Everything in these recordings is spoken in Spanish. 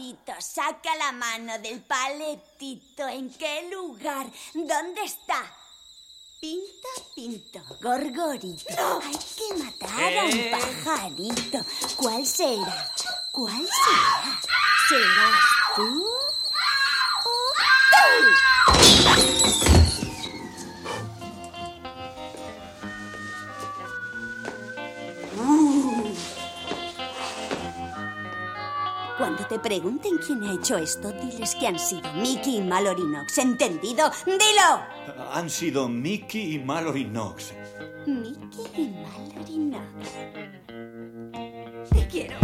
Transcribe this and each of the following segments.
Gorgorito, saca la mano del paletito. ¿En qué lugar? ¿Dónde está? Pinto, Gorgorito. ¡No! Hay que matar a un pajarito. ¿Cuál será? ¿Serás tú o tú? Cuando te pregunten quién ha hecho esto, diles que han sido Mickey y Mallory Knox. ¿Entendido? ¡Dilo! Han sido Mickey y Mallory Knox. Mickey y Mallory Knox. Te quiero,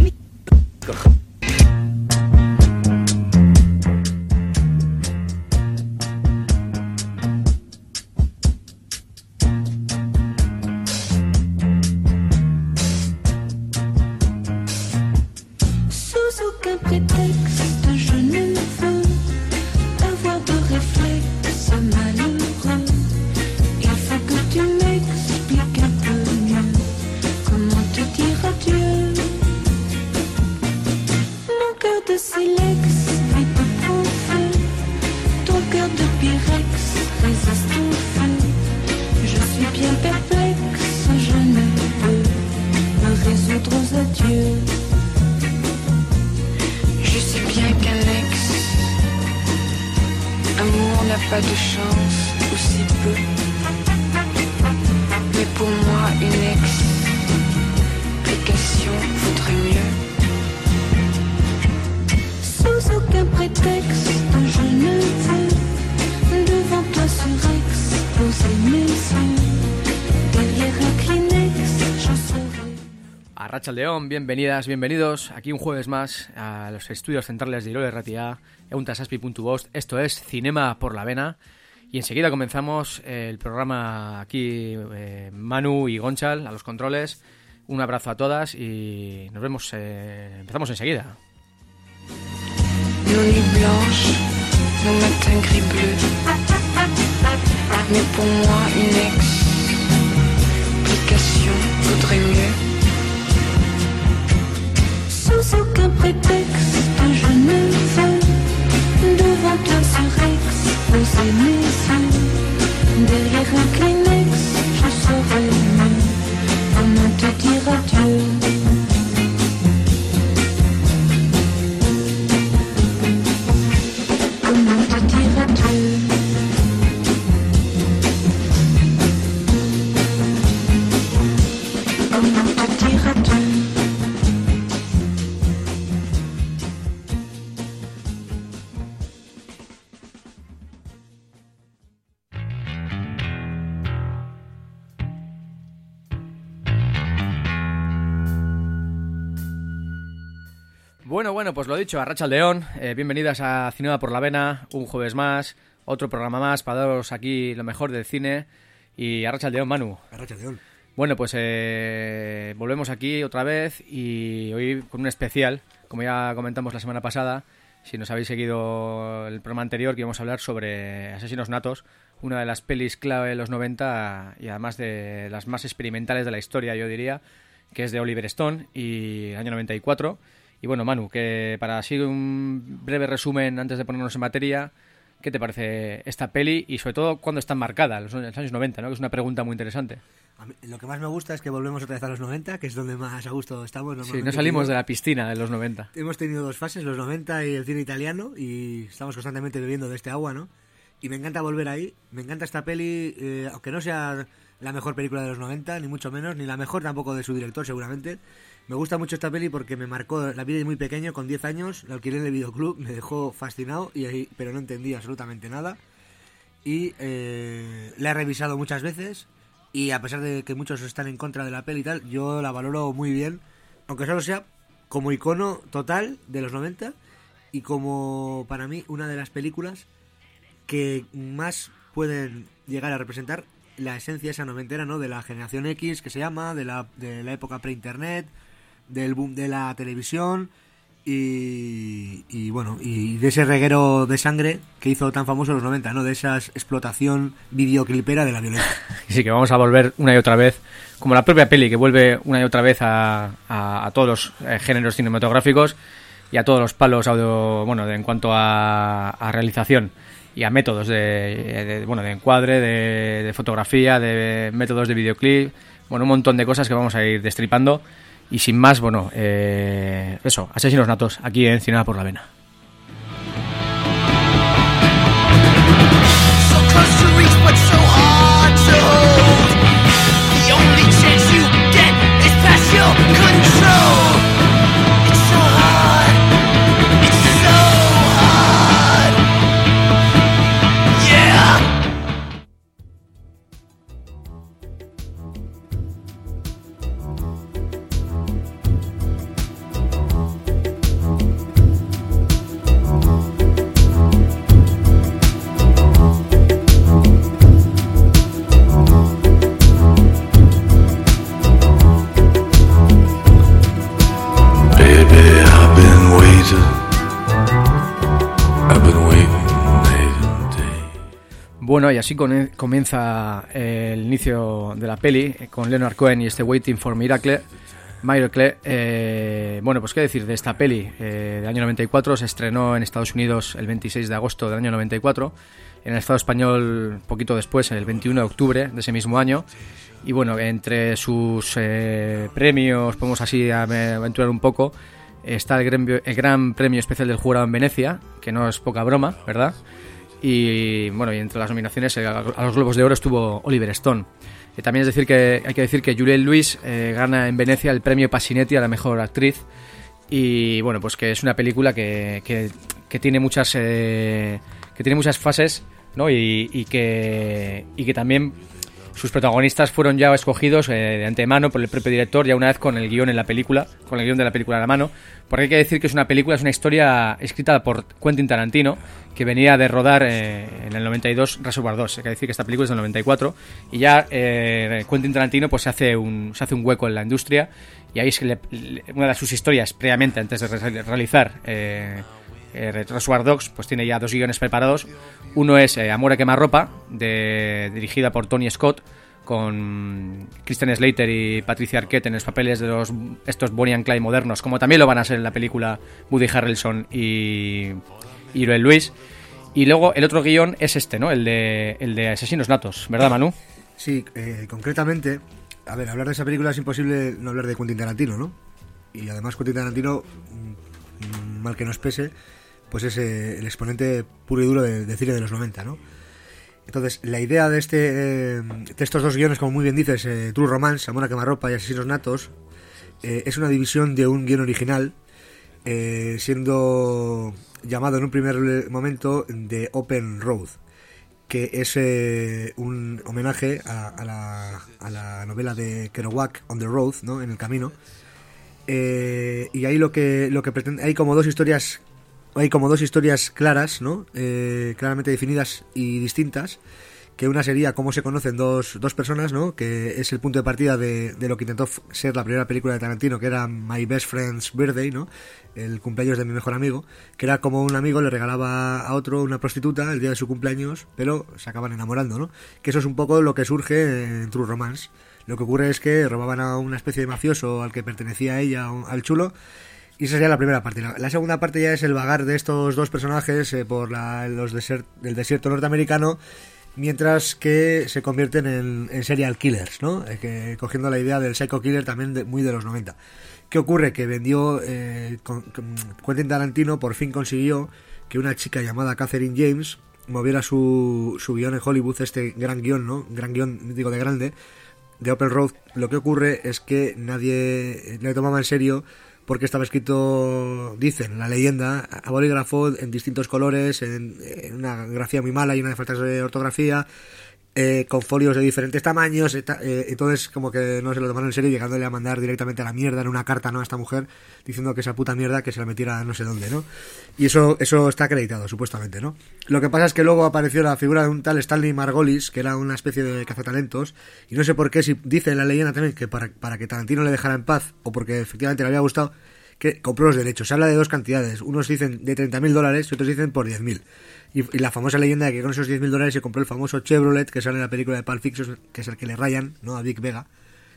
pas de chance, ou si peu. Mais pour moi, une explication vaudrait mieux. Sans aucun prétexte, je ne veux devant toi surexposer mes yeux. Derrière un Kleenex, j'en serai. Arratsaldeon, bienvenidas, bienvenidos aquí un jueves más a los estudios centrales de Irole Ratia, euntasaspi.bost. Esto es Cinema por la Vena y enseguida comenzamos el programa aquí, Manu y Gonchal a los controles. Un abrazo a todas y nos vemos, empezamos enseguida. Nos nuits blanches, nos matins gris bleu. Mais pour moi une explication vaudrait mieux. Sans aucun prétexte, je ne veux devant toi surexposer mes yeux. Derrière un Kleenex, je saurais mieux comment te dire adieu. Comment te dire adieu. Comment te dire adieu. Bueno, pues lo dicho, Arratsaldeon, bienvenidas a Cinema por la Vena, un jueves más, otro programa más para daros aquí lo mejor del cine. Y Arratsaldeon, Manu. Arratsaldeon. Bueno, pues volvemos aquí otra vez y hoy con un especial, como ya comentamos la semana pasada. Si nos habéis seguido el programa anterior, que íbamos a hablar sobre Asesinos Natos, una de las pelis clave de los 90 y además de las más experimentales de la historia, yo diría, que es de Oliver Stone y el año 94. Y bueno, Manu, que para así un breve resumen antes de ponernos en materia, ¿qué te parece esta peli? Y sobre todo, ¿cuándo está marcada? Los años 90, ¿no? Que es una pregunta muy interesante. A mí, lo que más me gusta es que volvemos otra vez a los 90, que es donde más a gusto estamos. Sí, no salimos de la piscina de los 90. Hemos tenido dos fases, los 90 y el cine italiano, y estamos constantemente bebiendo de este agua, ¿no? Y me encanta volver ahí, me encanta esta peli, aunque no sea la mejor película de los 90, ni mucho menos, ni la mejor tampoco de su director, seguramente. Me gusta mucho esta peli porque me marcó la vida de muy pequeño, con 10 años, la alquilé en el videoclub, me dejó fascinado, pero no entendía absolutamente nada. Y la he revisado muchas veces, y a pesar de que muchos están en contra de la peli y tal, yo la valoro muy bien, aunque solo sea como icono total de los 90 y como, para mí, una de las películas que más pueden llegar a representar la esencia esa noventera, ¿no? De la generación X, que se llama, de la época pre-internet, del boom de la televisión y bueno, y de ese reguero de sangre que hizo tan famoso los 90, ¿no? De esa explotación videoclipera de la violencia. Sí, que vamos a volver una y otra vez, como la propia peli que vuelve una y otra vez a todos los géneros cinematográficos, y a todos los palos audio, bueno, en cuanto a realización y a métodos de encuadre, de fotografía, de métodos de videoclip, bueno, un montón de cosas que vamos a ir destripando. Y sin más, bueno, eso, Asesinos Natos, aquí en Cinema por la Vena. Bueno, y así comienza el inicio de la peli con Leonard Cohen y este Waiting for Miracle. Bueno, pues qué decir de esta peli del año 94. Se estrenó en Estados Unidos el 26 de agosto del año 94, en el Estado español poquito después, el 21 de octubre de ese mismo año. Y bueno, entre sus premios, podemos así aventurar un poco, está el Gran Premio Especial del Jurado en Venecia, que no es poca broma, ¿verdad? Y bueno, y entre las nominaciones a los Globos de Oro estuvo Oliver Stone. También hay que decir que Juliette Lewis gana en Venecia el premio Pasinetti a la mejor actriz. Y bueno, pues que es una película que tiene muchas fases, ¿no? Y que también sus protagonistas fueron ya escogidos de antemano por el propio director, ya una vez con el guión de la película a la mano. Porque hay que decir que es una historia escrita por Quentin Tarantino, que venía de rodar en el 92 Reservoir Dogs. Hay que decir que esta película es del 94 y ya Quentin Tarantino pues se hace un hueco en la industria, y ahí es que una de sus historias previamente, antes de realizar Reservoir Dogs, pues tiene ya 2 guiones preparados. Uno es Amor a quemarropa, dirigida por Tony Scott, con Christian Slater y Patricia Arquette en los papeles de estos Bonnie and Clyde modernos, como también lo van a ser en la película Woody Harrelson y Juliette Lewis. Y luego el otro guión es este, ¿no? El de Asesinos Natos, ¿verdad, Manu? Sí, concretamente, a ver, hablar de esa película es imposible no hablar de Quentin Tarantino, ¿no? Y además Quentin Tarantino, mal que nos pese, pues es el exponente puro y duro de cine de los 90, ¿no? Entonces, la idea de estos 2 guiones, como muy bien dices, True Romance, Amor a quemarropa y Asesinos Natos, es una división de un guión original, siendo llamado en un primer momento The Open Road, que es un homenaje a la novela de Kerouac, On the Road, ¿no? En el camino. Y ahí lo que pretende, hay como dos historias claras, ¿no? Claramente definidas y distintas, que una sería cómo se conocen dos personas, ¿no? Que es el punto de partida de lo que intentó ser la primera película de Tarantino, que era My Best Friend's Birthday, ¿no? El cumpleaños de mi mejor amigo, que era como un amigo le regalaba a otro una prostituta el día de su cumpleaños, pero se acaban enamorando, ¿no? Que eso es un poco lo que surge en True Romance. Lo que ocurre es que robaban a una especie de mafioso al que pertenecía ella, al chulo. Y esa sería la primera parte. La segunda parte ya es el vagar de estos 2 personajes por el desierto norteamericano, mientras que se convierten en serial killers, ¿no? Cogiendo la idea del psycho killer también muy de los 90. ¿Qué ocurre? Que Quentin Tarantino por fin consiguió que una chica llamada Catherine James moviera su guión en Hollywood, este gran guión, ¿no? Gran guión, digo, de grande, de Open Road. Lo que ocurre es que nadie le tomaba en serio, porque estaba escrito, dicen, la leyenda, a bolígrafo, en distintos colores, en una grafía muy mala, llena de faltas de ortografía, con folios de diferentes tamaños, entonces como que no se lo tomaron en serio, llegándole a mandar directamente a la mierda en una carta, ¿no?, a esta mujer, diciendo que esa puta mierda que se la metiera no sé dónde, ¿no? Y eso está acreditado, supuestamente, ¿no? Lo que pasa es que luego apareció la figura de un tal Stanley Margolis, que era una especie de cazatalentos, y no sé por qué, si dice en la leyenda también que para que Tarantino le dejara en paz, o porque efectivamente le había gustado, que compró los derechos. Se habla de 2 cantidades, unos dicen de $30,000 y otros dicen por 10.000. Y la famosa leyenda de que con esos $10.000 se compró el famoso Chevrolet que sale en la película de Pulp Fiction, que es el que le rayan, ¿no?, a Vic Vega,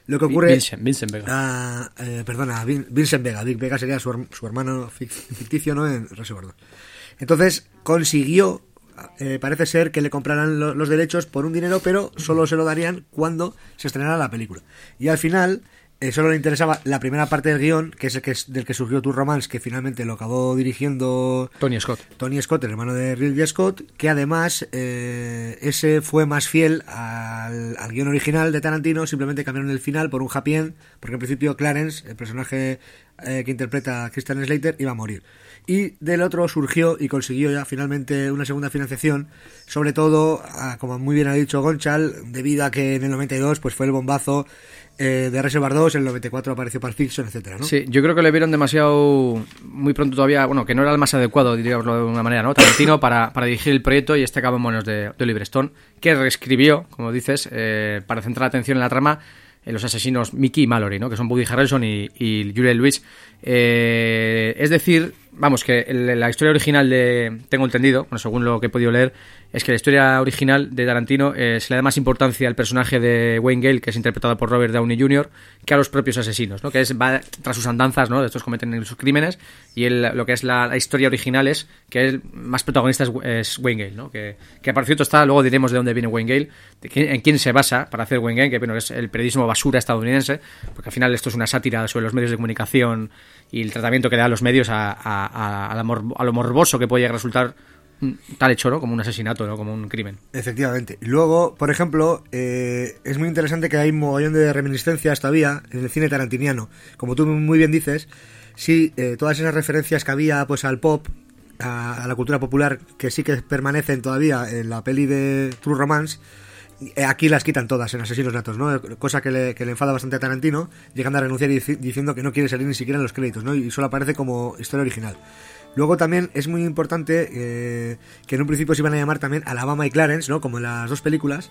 Lo que ocurre... Vincent Vega. Vincent Vega. Vic Vega sería su hermano ficticio, ¿no? En Reservoir Dogs. Entonces consiguió, parece ser que le compraran los derechos por un dinero, pero solo se lo darían cuando se estrenara la película. Y al final solo le interesaba la primera parte del guión, que es del que surgió True Romance, que finalmente lo acabó dirigiendo Tony Scott, el hermano de Ridley Scott, que además ese fue más fiel al guión original de Tarantino. Simplemente cambiaron el final por un happy end, porque en principio Clarence, el personaje que interpreta a Christian Slater, iba a morir. Y del otro surgió y consiguió ya finalmente una segunda financiación, sobre todo, como muy bien ha dicho Gonchal, debido a que en el 92 pues fue el bombazo de Reservoir Dogs, en el 94 apareció Pulp Fiction, etcétera, ¿no? Sí, yo creo que le vieron demasiado, muy pronto todavía, bueno, que no era el más adecuado, diríamoslo de una manera, ¿no? Tarantino para dirigir el proyecto, y este acabó en manos de Oliver Stone, que reescribió, como dices, para centrar la atención en la trama, en los asesinos Mickey y Mallory, ¿no? Que son Woody Harrelson y Juliette Lewis. Es decir, vamos, que la historia original tengo entendido, bueno, según lo que he podido leer, es que la historia original de Tarantino se le da más importancia al personaje de Wayne Gale, que es interpretado por Robert Downey Jr., que a los propios asesinos, ¿no? Que va tras sus andanzas, ¿no? Estos cometen sus crímenes, y lo que es la historia original es que el más protagonista es Wayne Gale, ¿no? Que por cierto está, luego diremos de dónde viene Wayne Gale, en quién se basa para hacer Wayne Gale, que bueno, es el periodismo basura estadounidense, porque al final esto es una sátira sobre los medios de comunicación y el tratamiento que da a los medios a lo morboso que puede llegar a resultar tal hecho, ¿no? Como un asesinato, ¿no? Como un crimen. Efectivamente. Luego, por ejemplo, es muy interesante que hay un mogollón de reminiscencias todavía en el cine tarantiniano. Como tú muy bien dices, sí, todas esas referencias que había pues al pop, a la cultura popular, que sí que permanecen todavía en la peli de True Romance, aquí las quitan todas en Asesinos Natos, ¿no? Cosa que le enfada bastante a Tarantino, llegando a renunciar y diciendo que no quiere salir ni siquiera en los créditos, ¿no? Y solo aparece como historia original. Luego también es muy importante que en un principio se iban a llamar también Alabama y Clarence, ¿no? Como en las dos películas.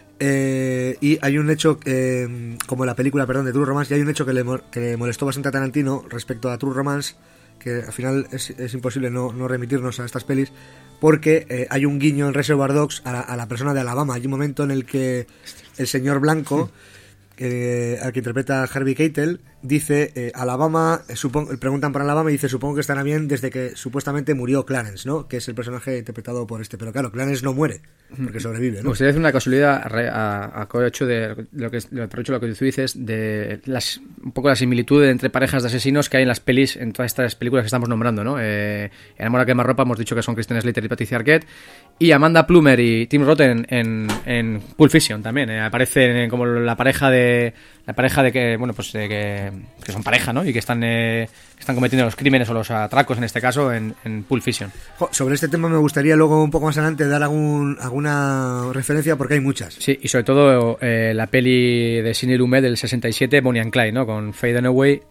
Y hay un hecho, como la película, de True Romance, y hay un hecho que le molestó bastante a Tarantino respecto a True Romance, que al final es imposible no remitirnos a estas pelis, porque hay un guiño en Reservoir Dogs a la persona de Alabama. Hay un momento en el que el señor blanco, al que interpreta Harvey Keitel, dice Alabama, preguntan por Alabama y dice supongo que estará bien desde que supuestamente murió Clarence, ¿no? Que es el personaje interpretado por pero claro, Clarence no muere porque sobrevive, ¿no? Pues es una casualidad a hecho de lo que tú dices, de un poco la similitud entre parejas de asesinos que hay en las pelis, en todas estas películas que estamos nombrando, ¿no? En Amor a quemarropa hemos dicho que son Christian Slater y Patricia Arquette, y Amanda Plummer y Tim Roth en Pulp Fiction también aparecen como la pareja de que, bueno, pues que son pareja, ¿no? Y que están cometiendo los crímenes o los atracos, en este caso, en Pulp Fiction. Sobre este tema me gustaría luego un poco más adelante dar alguna referencia, porque hay muchas. Sí, y sobre todo la peli de Sidney Lumet del 67, Bonnie and Clyde, ¿no? Con Faye Dunaway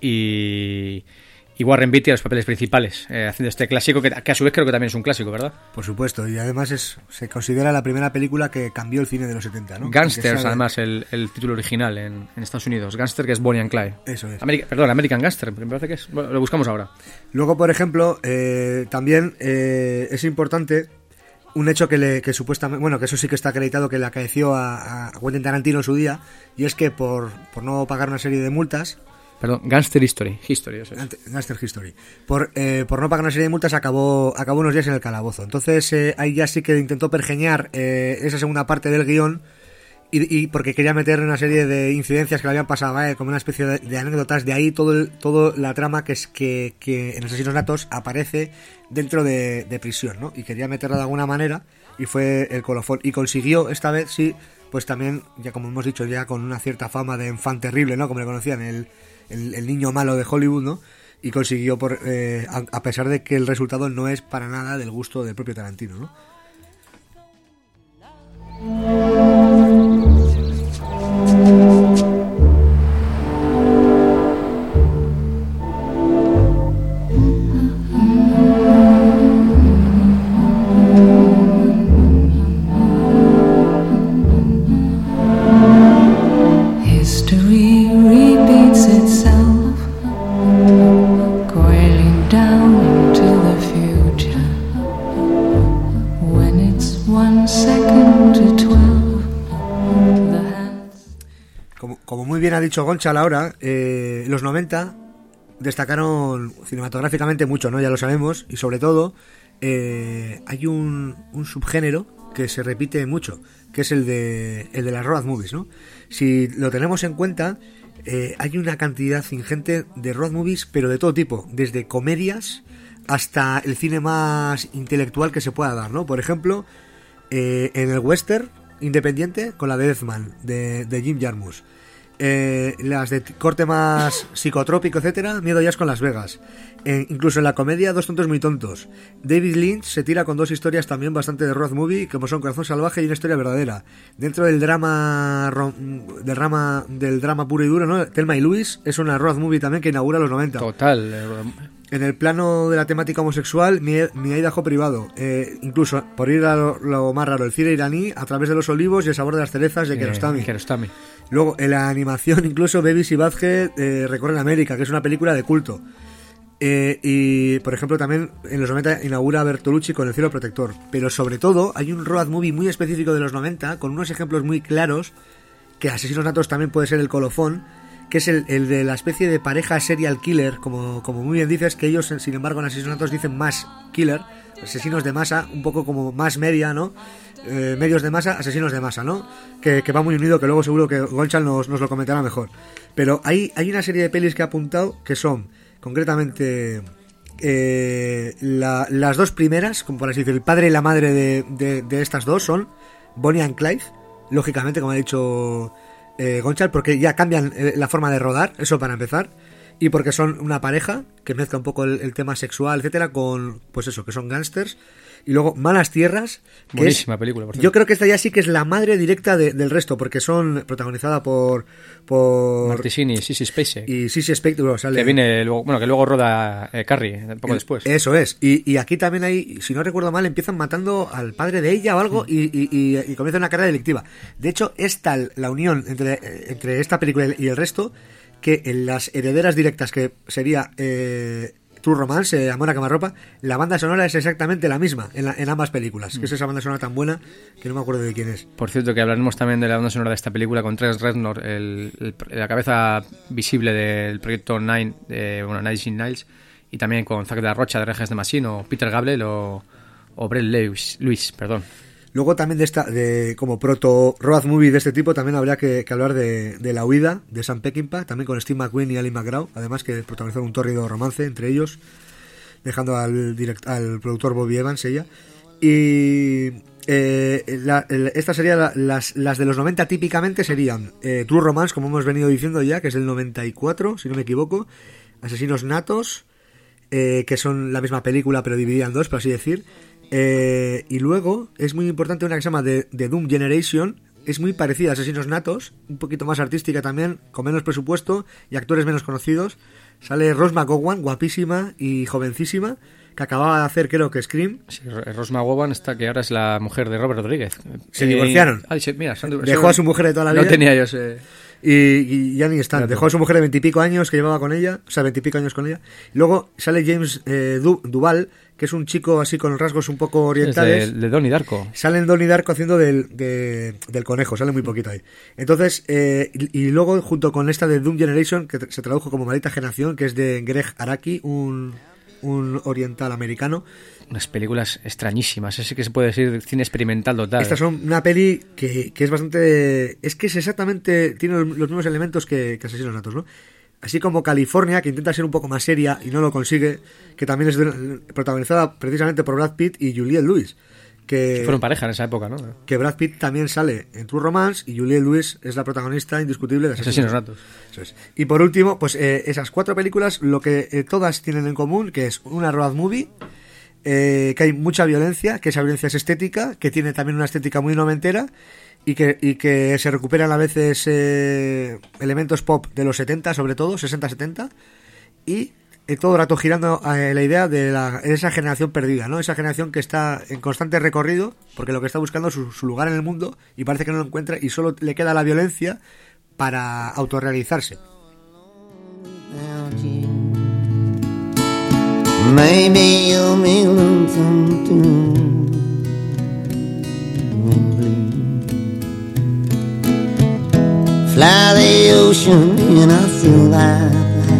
y Warren Beatty a los papeles principales, haciendo este clásico que a su vez creo que también es un clásico, ¿verdad? Por supuesto, y además se considera la primera película que cambió el cine de los 70, ¿no? Gangsters, además, el título original en Estados Unidos. Gangster, que es Bonnie and Clyde. Eso es. American Gangster, me parece que es. Bueno, lo buscamos ahora. Luego, por ejemplo, también es importante un hecho que supuestamente, bueno, que eso sí que está acreditado, que le acaeció a Quentin Tarantino en su día, y es que por no pagar una serie de multas... Perdón, Gangster History. Gangster History. Por no pagar una serie de multas acabó unos días en el calabozo. Entonces ahí ya sí que intentó pergeñar esa segunda parte del guión, y porque quería meter una serie de incidencias que le habían pasado, como una especie de anécdotas. De ahí todo la trama que en Asesinos Natos aparece dentro de prisión, ¿no? Y quería meterla de alguna manera, y fue el colofón. Y consiguió esta vez, sí, pues también, ya como hemos dicho, ya con una cierta fama de enfant terrible, ¿no? Como le conocían, el niño malo de Hollywood, ¿no? Y consiguió, a pesar de que el resultado no es para nada del gusto del propio Tarantino, ¿no? bien ha dicho Gonchal ahora, los 90 destacaron cinematográficamente mucho, ¿no? Ya lo sabemos, y sobre todo hay un subgénero que se repite mucho, que es el de las road movies, ¿no? Si lo tenemos en cuenta, hay una cantidad ingente de road movies, pero de todo tipo, desde comedias hasta el cine más intelectual que se pueda dar, ¿no? Por ejemplo, en el western independiente, con la de Deathman, de Jim Jarmusch. Las de corte más psicotrópico, etcétera, Miedo Jazz con Las Vegas. Incluso en la comedia, Dos tontos muy tontos. David Lynch se tira con dos historias también bastante de road movie, como son Corazón salvaje y Una historia verdadera. Dentro del drama puro y duro, ¿no? Thelma y Louise es una road movie también que inaugura los 90. Total. En el plano de la temática homosexual, mi Idaho privado. Incluso, por ir a lo más raro, el cine iraní, A través de los olivos y El sabor de las cerezas de Kiarostami. Luego, en la animación, incluso, Beavis y Butthead recorren América, que es una película de culto. Y, por ejemplo, también en los 90 inaugura Bertolucci con El cielo protector. Pero, sobre todo, hay un road movie muy específico de los 90, con unos ejemplos muy claros, que Asesinos Natos también puede ser el colofón, que es el de la especie de pareja serial killer, como muy bien dices, que ellos, sin embargo, en Asesinos Natos dicen más killer, asesinos de masa, un poco como más media, ¿no? Medios de masa, asesinos de masa, ¿no? Que va muy unido, que luego seguro que Gonchal nos lo comentará mejor. Pero hay una serie de pelis que ha apuntado que son, concretamente, las dos primeras, como por así decir, el padre y la madre de estas dos son Bonnie and Clyde, lógicamente, como ha dicho Gonchal, porque ya cambian la forma de rodar, eso para empezar, y porque son una pareja que mezcla un poco el tema sexual, etcétera, con, pues eso, que son gángsters. Y luego Malas Tierras, que buenísima película, por cierto. Yo creo que esta ya sí que es la madre directa del resto, porque son protagonizada por Martini, Sissy Spacek. Y Sissy Spacek sale, que viene luego, que luego roda Carrie un poco después. Eso es. Y aquí también hay, si no recuerdo mal, empiezan matando al padre de ella o algo, y comienza una carrera delictiva. De hecho, es tal la unión entre esta película y el resto, que en las herederas directas, que sería True Romance, Amor a quemarropa, la banda sonora es exactamente la misma en ambas películas, que es esa banda sonora tan buena que no me acuerdo de quién es. Por cierto, que hablaremos también de la banda sonora de esta película con Trent Reznor, la cabeza visible del proyecto Nine Inch Nails, y también con Zack de la Rocha de Rage Against the Machine, o Peter Gabriel o Brett Lewis, perdón. Luego también como proto road movie de este tipo, también habría que hablar de La huida, de Sam Peckinpah, también con Steve McQueen y Ali McGraw, además que protagonizaron un tórrido romance entre ellos, dejando al productor Bobby Evans ella. Y esta sería las de los 90 típicamente serían True Romance, como hemos venido diciendo ya, que es del 94, si no me equivoco, Asesinos Natos, que son la misma película pero dividida en dos, por así decir. Y luego es muy importante una que se llama The Doom Generation, es muy parecida a Asesinos Natos, un poquito más artística también, con menos presupuesto y actores menos conocidos. Sale Rose McGowan, guapísima y jovencísima, que acababa de hacer, creo que Scream. Sí, Rose McGowan está, que ahora es la mujer de Robert Rodríguez. Se divorciaron. Mira, dejó a su mujer de toda la vida. No tenía yo Y ya ni están. Dejó a su mujer de 20 y pico años que llevaba con ella, o sea, 20 y pico años con ella. Luego sale James Duval, que es un chico así con rasgos un poco orientales. Es de Donnie Darko. Sale en Donnie Darko haciendo del conejo, sale muy poquito ahí. Entonces, y luego junto con esta de Doom Generation, que se tradujo como Maldita Generación, que es de Greg Araki, un oriental americano. Unas películas extrañísimas, ese que se puede decir cine experimental total. Estas son una peli que es bastante... Es que es exactamente... Tiene los mismos elementos que Asesinos Natos, ¿no? Así como California, que intenta ser un poco más seria y no lo consigue, que también es protagonizada precisamente por Brad Pitt y Juliette Lewis. Que fueron pareja en esa época, ¿no? Que Brad Pitt también sale en True Romance y Juliette Lewis es la protagonista indiscutible de Asesinos Natos. Eso es. Y por último, pues esas cuatro películas, lo que todas tienen en común, que es una road movie, que hay mucha violencia, que esa violencia es estética, que tiene también una estética muy noventera y que se recuperan a veces elementos pop de los 70, sobre todo, 60-70, y todo el rato girando la idea de esa generación perdida, ¿no? Esa generación que está en constante recorrido porque lo que está buscando es su lugar en el mundo y parece que no lo encuentra y solo le queda la violencia para autorrealizarse. Maybe you'll be lonesome too. Fly the ocean and I feel like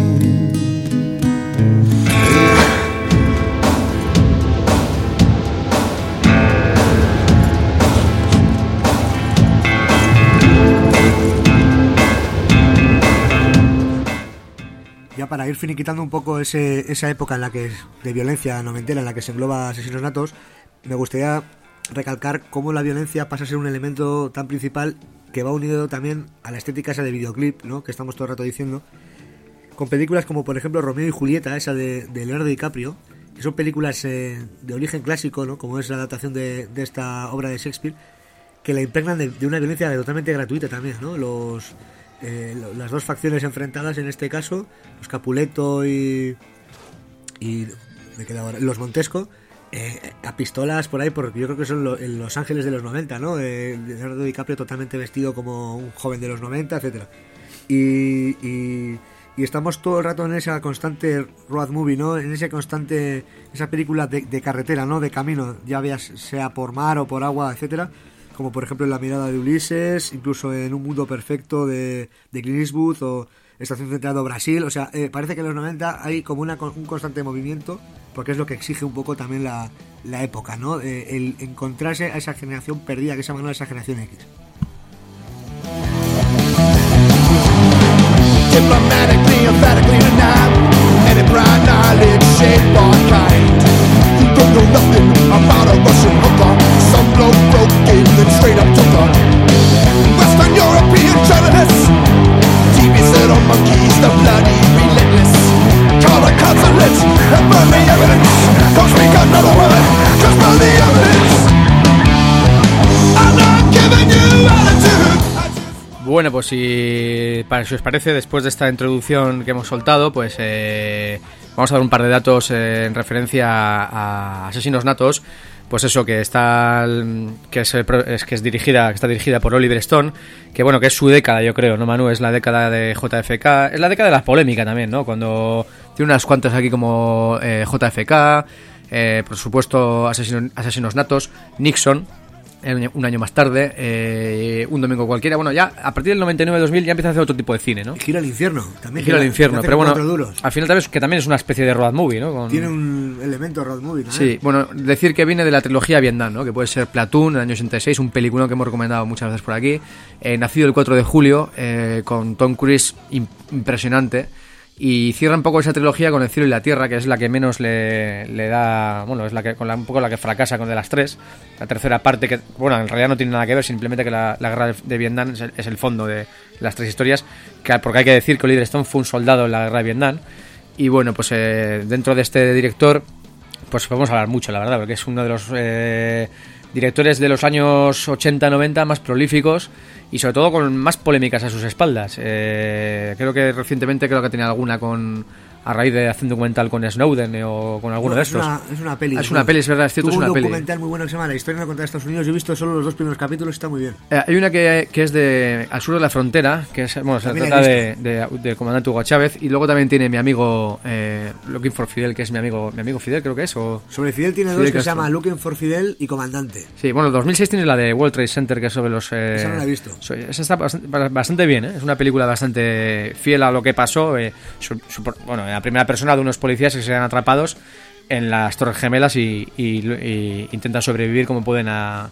Ya para ir finiquitando un poco esa época en la que de violencia noventera en la que se engloba Asesinos Natos, me gustaría recalcar cómo la violencia pasa a ser un elemento tan principal que va unido también a la estética esa de videoclip, ¿no? Que estamos todo el rato diciendo, con películas como por ejemplo Romeo y Julieta, esa de Leonardo DiCaprio, que son películas de origen clásico, ¿no? Como es la adaptación de esta obra de Shakespeare, que la impregnan de una violencia totalmente gratuita también, ¿no? Las dos facciones enfrentadas en este caso, los Capuleto y me queda ahora, los Montesco, a pistolas por ahí, porque yo creo que son los ángeles de los 90, ¿no? Leonardo DiCaprio totalmente vestido como un joven de los 90, etcétera. Y estamos todo el rato en esa constante road movie, ¿no? En esa película de carretera, ¿no? De camino, ya sea por mar o por agua, etcétera. Como por ejemplo en La mirada de Ulises, incluso en Un mundo perfecto de Clint Eastwood o Estación Central Brasil. O sea, parece que en los 90 hay como un constante movimiento, porque es lo que exige un poco también la época, ¿no? El encontrarse a esa generación perdida que se llama esa generación X. Diplomatically, emphatically tonight, and a bright knowledge shaped on kind. You don't know nothing about a Russian hooker. Some bloke broke in, then straight up took her. Western European journalists, TV set on monkeys, the bloody relentless. Call the consulate and burn the evidence. Don't speak another word, just burn the evidence. I'm not giving you attitude. Bueno, pues si os parece, después de esta introducción que hemos soltado, pues vamos a dar un par de datos en referencia a Asesinos Natos. Pues eso, que está que está dirigida por Oliver Stone, que bueno, que es su década, yo creo, ¿no, Manu? Es la década de JFK, es la década de la polémica también, ¿no? Cuando tiene unas cuantas aquí como JFK, por supuesto Asesinos Natos, Nixon, un año más tarde, Un domingo cualquiera. Bueno, ya a partir del 99-2000 ya empieza a hacer otro tipo de cine, ¿no? Y Gira al infierno también. Gira al infierno, pero bueno, duros. al final que también es una especie de road movie, ¿no? Tiene un elemento road movie también. Sí, bueno, decir que viene de la trilogía Vietnam, ¿no? Que puede ser Platoon, del año 86, un peliculón que hemos recomendado muchas veces por aquí. Nacido el 4 de julio, con Tom Cruise impresionante. Y cierra un poco esa trilogía con El cielo y la tierra, que es la que menos le da... Bueno, es la que un poco la que fracasa con de las tres. La tercera parte, que bueno, en realidad no tiene nada que ver, simplemente que la guerra de Vietnam es el fondo de las tres historias, porque hay que decir que Oliver Stone fue un soldado en la guerra de Vietnam. Y bueno, pues dentro de este director, pues podemos hablar mucho, la verdad, porque es uno de los directores de los años 80-90 más prolíficos y sobre todo con más polémicas a sus espaldas. Creo que recientemente tenía alguna a raíz de hacer un documental con Snowden o con alguno de estos. Es una peli. Es una peli, es verdad, es cierto, es una peli. Un documental muy bueno que se llama La historia no contada de Estados Unidos. Yo he visto solo los 2 primeros capítulos, está muy bien. Hay una que es de al sur de la frontera, que es, bueno, se trata de comandante Hugo Chávez, y luego también tiene mi amigo Looking for Fidel, que es mi amigo Fidel, creo que es. Sobre Fidel tiene Fidel dos que se llama Looking for Fidel y Comandante. Sí, bueno, 2006 tiene la de World Trade Center, que es sobre los... Esa no la he visto. Esa está bastante bien, ¿eh? Es una película bastante fiel a lo que pasó. Bueno, en la primera persona de unos policías que se quedan atrapados en las Torres Gemelas y intentan sobrevivir como pueden a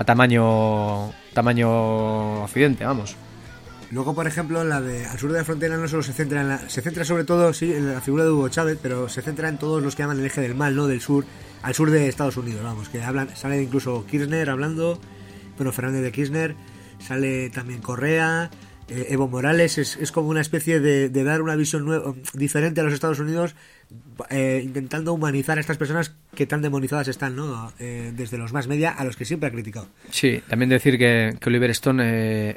tamaño accidente, vamos. Luego, por ejemplo, la de Al sur de la frontera no solo se centra sobre todo, sí, en la figura de Hugo Chávez, pero se centra en todos los que llaman el eje del mal, ¿no? Del sur, al sur de Estados Unidos, vamos, que sale incluso Kirchner hablando, bueno, Fernández de Kirchner, sale también Correa, Evo Morales, es como una especie de dar una visión diferente a los Estados Unidos, intentando humanizar a estas personas que tan demonizadas están, ¿no? Desde los más media a los que siempre ha criticado. Sí, también decir que Oliver Stone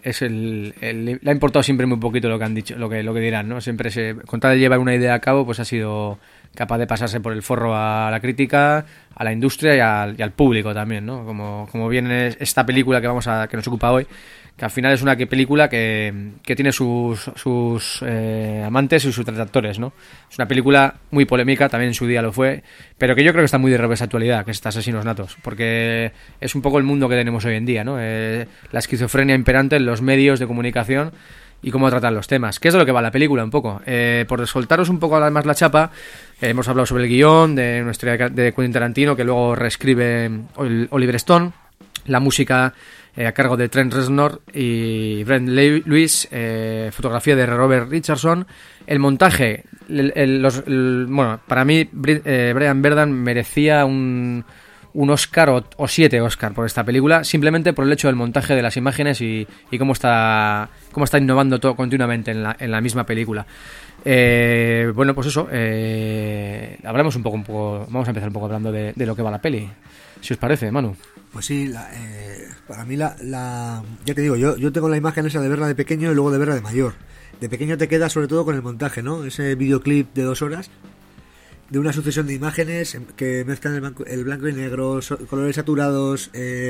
le ha importado siempre muy poquito lo que han dicho, lo que dirán, ¿no? Siempre con tal de llevar una idea a cabo, pues ha sido capaz de pasarse por el forro a la crítica, a la industria y al público también, ¿no? Como viene esta película que nos ocupa hoy, que al final es una película que tiene sus amantes y sus detractores, ¿no? Es una película muy polémica, también en su día lo fue, pero que yo creo que está muy de reversa actualidad, que es Asesinos Natos, porque es un poco el mundo que tenemos hoy en día, ¿no? La esquizofrenia imperante en los medios de comunicación y cómo tratan los temas. ¿Qué es de lo que va la película un poco? Por soltaros un poco además la chapa, hemos hablado sobre el guión de una historia de Quentin Tarantino que luego reescribe Oliver Stone, la música a cargo de Trent Reznor y Brent Lewis, fotografía de Robert Richardson, el montaje, bueno, para mí Brian Berdan merecía un Oscar o 7 Oscar por esta película, simplemente por el hecho del montaje de las imágenes y cómo está innovando todo continuamente en la misma película. Bueno, pues eso, hablamos un poco, vamos a empezar un poco hablando de lo que va la peli, si os parece, Manu. Pues sí, para mí ya te digo, yo tengo la imagen esa de verla de pequeño y luego de verla de mayor. De pequeño te quedas sobre todo con el montaje, ¿no? Ese videoclip de 2 horas de una sucesión de imágenes que mezclan el blanco y negro, colores saturados,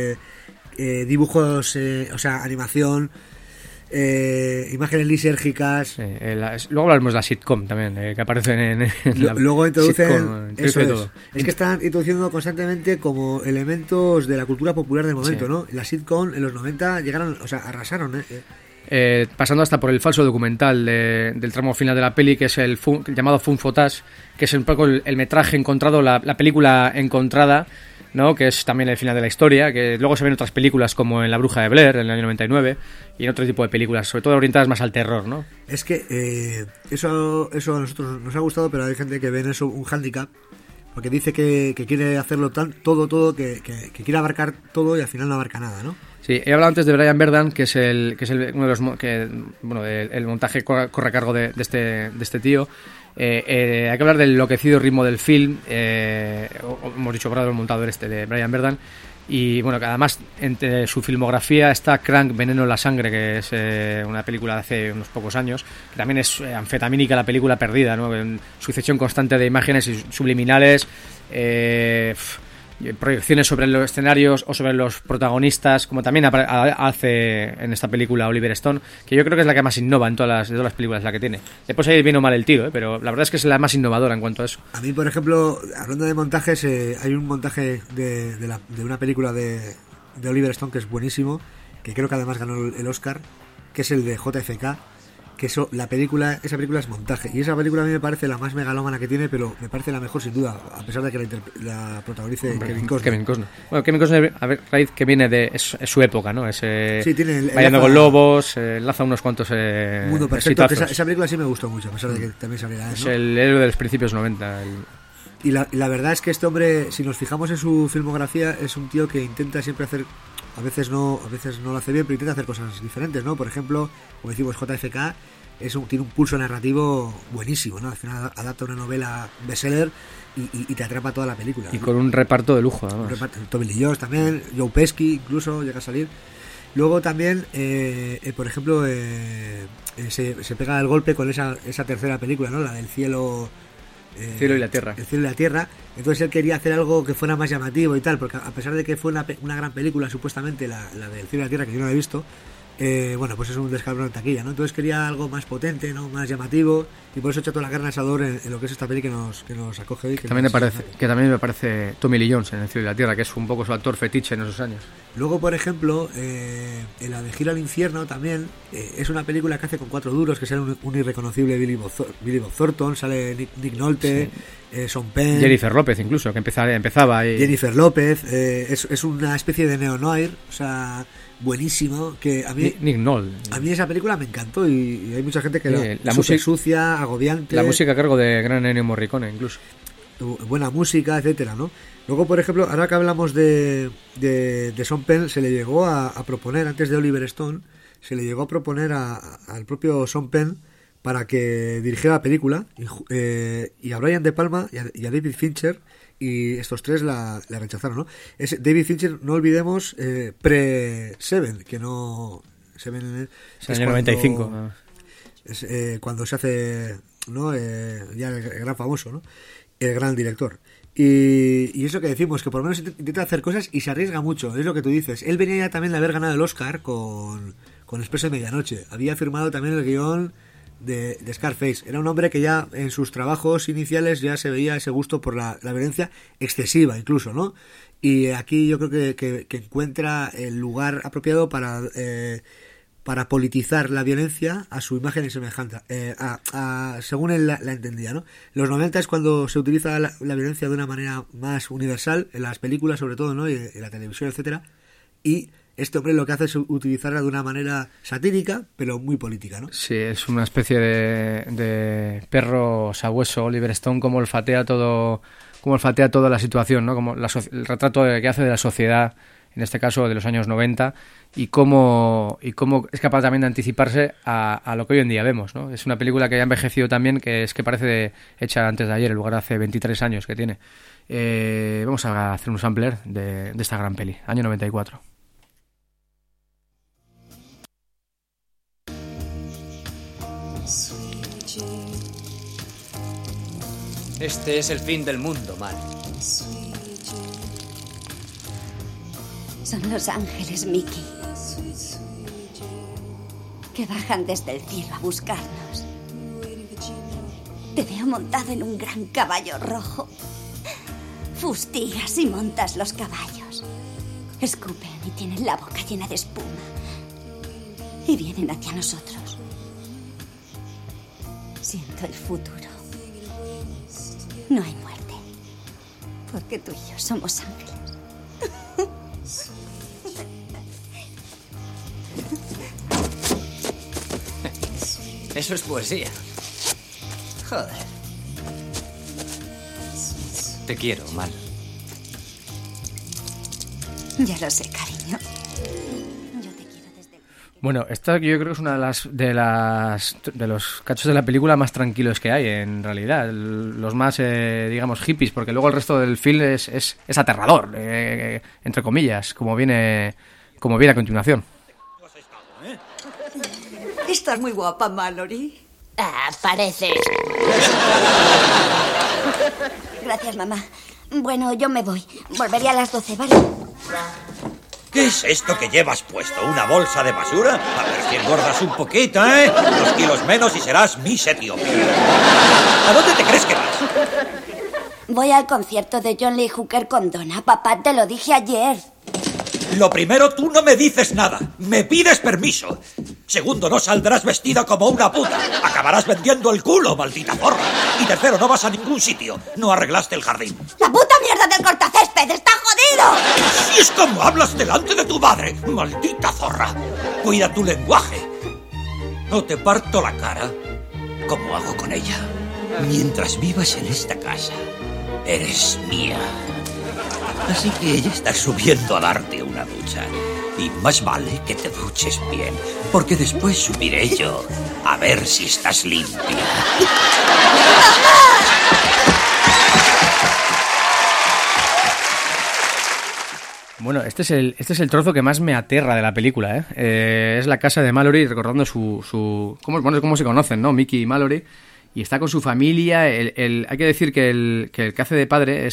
dibujos, o sea, animación, imágenes lisérgicas. Luego hablaremos de la sitcom también, que aparecen en luego introducen sitcom, eso es. todo. Es que están introduciendo constantemente como elementos de la cultura popular del momento, sí. ¿No? La sitcom en los 90 llegaron, o sea, arrasaron, pasando hasta por el falso documental del tramo final de la peli, que es el llamado Fun Footage, que es un poco el metraje encontrado, la película encontrada, ¿no? Que es también el final de la historia, que luego se ven otras películas como en La Bruja de Blair, en el año 99, y en otro tipo de películas, sobre todo orientadas más al terror, ¿no? Es que eso a nosotros nos ha gustado, pero hay gente que ve en eso un hándicap, porque dice que quiere hacerlo todo, que quiere abarcar todo y al final no abarca nada, ¿no? Sí, he hablado antes de Brian Berdan, que es uno de los el montaje corre a cargo de este tío. Hay que hablar del enloquecido ritmo del film, hemos dicho el montador de Brian Berdan, y bueno, que además entre su filmografía está Crank, Veneno en la Sangre, que es una película de hace unos pocos años, que también es anfetamínica, la película perdida, ¿no? En sucesión constante de imágenes subliminales, proyecciones sobre los escenarios o sobre los protagonistas, como también hace en esta película Oliver Stone, que yo creo que es la que más innova de todas las películas, la que tiene. Después ahí bien o mal el tiro, pero la verdad es que es la más innovadora en cuanto a eso. A mí, por ejemplo, hablando de montajes, hay un montaje de una película de Oliver Stone que es buenísimo, que creo que además ganó el Oscar, que es el de JFK, que esa película es montaje, y esa película a mí me parece la más megalómana que tiene, pero me parece la mejor sin duda, a pesar de que la protagonice Kevin Costner. Bueno, Kevin Costner, a ver, raíz que viene es su época, ¿no? Sí, tiene Bailando con lobos, enlaza unos cuantos mundo perfecto, que esa película sí me gustó mucho, a pesar de que también saliera, ¿no? Es el héroe de los principios 90. Y la verdad es que este hombre, si nos fijamos en su filmografía, es un tío que intenta siempre hacer, a veces no lo hace bien, pero intenta hacer cosas diferentes, ¿no? Por ejemplo, como decimos, JFK tiene un pulso narrativo buenísimo, ¿no? Al final adapta una novela bestseller y te atrapa toda la película, y ¿no? con un reparto de lujo, además. Tommy Lee Jones también, Joe Pesci incluso llega a salir. Luego también, por ejemplo, se pega el golpe con esa tercera película, ¿no? La del cielo... Cielo y la Tierra. El cielo y la Tierra. Entonces él quería hacer algo que fuera más llamativo y tal, porque a pesar de que fue una gran película, supuestamente, la del cielo y la Tierra, que yo no la he visto, bueno, pues es un descalabro en taquilla, ¿no? Entonces quería algo más potente, ¿no? Más llamativo, y por eso he hecho toda la carne al asador en lo que es esta peli que nos acoge hoy. Que también me parece Tommy Lee Jones en El cielo y la Tierra, que es un poco su actor fetiche en esos años. Luego, por ejemplo, en la de Giro al Infierno también, es una película que hace con 4 duros, que sale un irreconocible Billy Bob Thornton, sale Nick Nolte, sí. Sean Penn, Jennifer López incluso, que empezaba ahí. Jennifer López, es una especie de neo-noir, o sea, buenísimo, que a mí Nick Nolte. A mí esa película me encantó y hay mucha gente que la música sucia, agobiante. La música a cargo de gran Ennio Morricone incluso. Buena música, etcétera, ¿no? Luego, por ejemplo, ahora que hablamos de Sean Penn, se le llegó a proponer, antes de Oliver Stone, se le llegó a proponer al propio Sean Penn para que dirigiera la película, y a Brian De Palma y a David Fincher, y estos tres la rechazaron, ¿no? David Fincher, no olvidemos, pre-Seven, que no... Seven es el año 95. Es cuando se hace, ¿no? Ya el gran famoso, ¿no? El gran director. Y eso que decimos, que por lo menos intenta hacer cosas y se arriesga mucho, es lo que tú dices. Él venía ya también de haber ganado el Oscar con con Expreso de Medianoche. Había firmado también el guión de Scarface. Era un hombre que ya en sus trabajos iniciales ya se veía ese gusto por la violencia excesiva incluso, ¿no? Y aquí yo creo que encuentra el lugar apropiado para politizar la violencia a su imagen y semejanza, según él la entendía, ¿no? Los 90 es cuando se utiliza la violencia de una manera más universal, en las películas sobre todo, ¿no? Y en la televisión, etcétera. Y este hombre lo que hace es utilizarla de una manera satírica, pero muy política, ¿no? Sí, es una especie de perro sabueso, Oliver Stone, como olfatea toda la situación, ¿no? Como el retrato que hace de la sociedad, en este caso de los años 90, y cómo es capaz también de anticiparse a lo que hoy en día vemos, ¿no? Es una película que ha envejecido también, que parece hecha antes de ayer, en lugar de hace 23 años que tiene. Vamos a hacer un sampler de esta gran peli, año 94. Este es el fin del mundo, Mal. Son los ángeles, Mickey, que bajan desde el cielo a buscarnos. Te veo montado en un gran caballo rojo. Fustigas y montas los caballos. Escupen y tienen la boca llena de espuma. Y vienen hacia nosotros. Siento el futuro. No hay muerte, porque tú y yo somos ángeles. Eso es poesía. Joder. Te quiero, Mal. Ya lo sé, cariño. Yo te quiero desde... Bueno, esta yo creo que es una de los cachos de la película más tranquilos que hay, en realidad. Los más, digamos, hippies, porque luego el resto del film es aterrador, entre comillas, como viene a continuación. Estás muy guapa, Mallory. Pareces. Gracias, mamá. Bueno, yo me voy. Volveré a las 12, ¿vale? ¿Qué es esto que llevas puesto? ¿Una bolsa de basura? A ver si engordas un poquito, ¿eh? 2 kilos menos y serás Miss Etiopía. ¿A dónde te crees que vas? Voy al concierto de John Lee Hooker con Donna. Papá, te lo dije ayer. Lo primero, tú no me dices nada. Me pides permiso. Segundo, no saldrás vestida como una puta. Acabarás vendiendo el culo, maldita zorra. Y tercero, no vas a ningún sitio. No arreglaste el jardín. ¡La puta mierda del cortacésped! ¡Está jodido! Si es como hablas delante de tu madre, maldita zorra. Cuida tu lenguaje. No te parto la cara, como hago con ella. Mientras vivas en esta casa, eres mía. Así que ella está subiendo a darte una ducha. Y más vale que te duches bien, porque después subiré yo a ver si estás limpia. Bueno, este es el trozo que más me aterra de la película, ¿eh? Es la casa de Mallory recordando cómo se conocen, ¿no? Mickey y Mallory. Y está con su familia. Hay que decir que el que hace de padre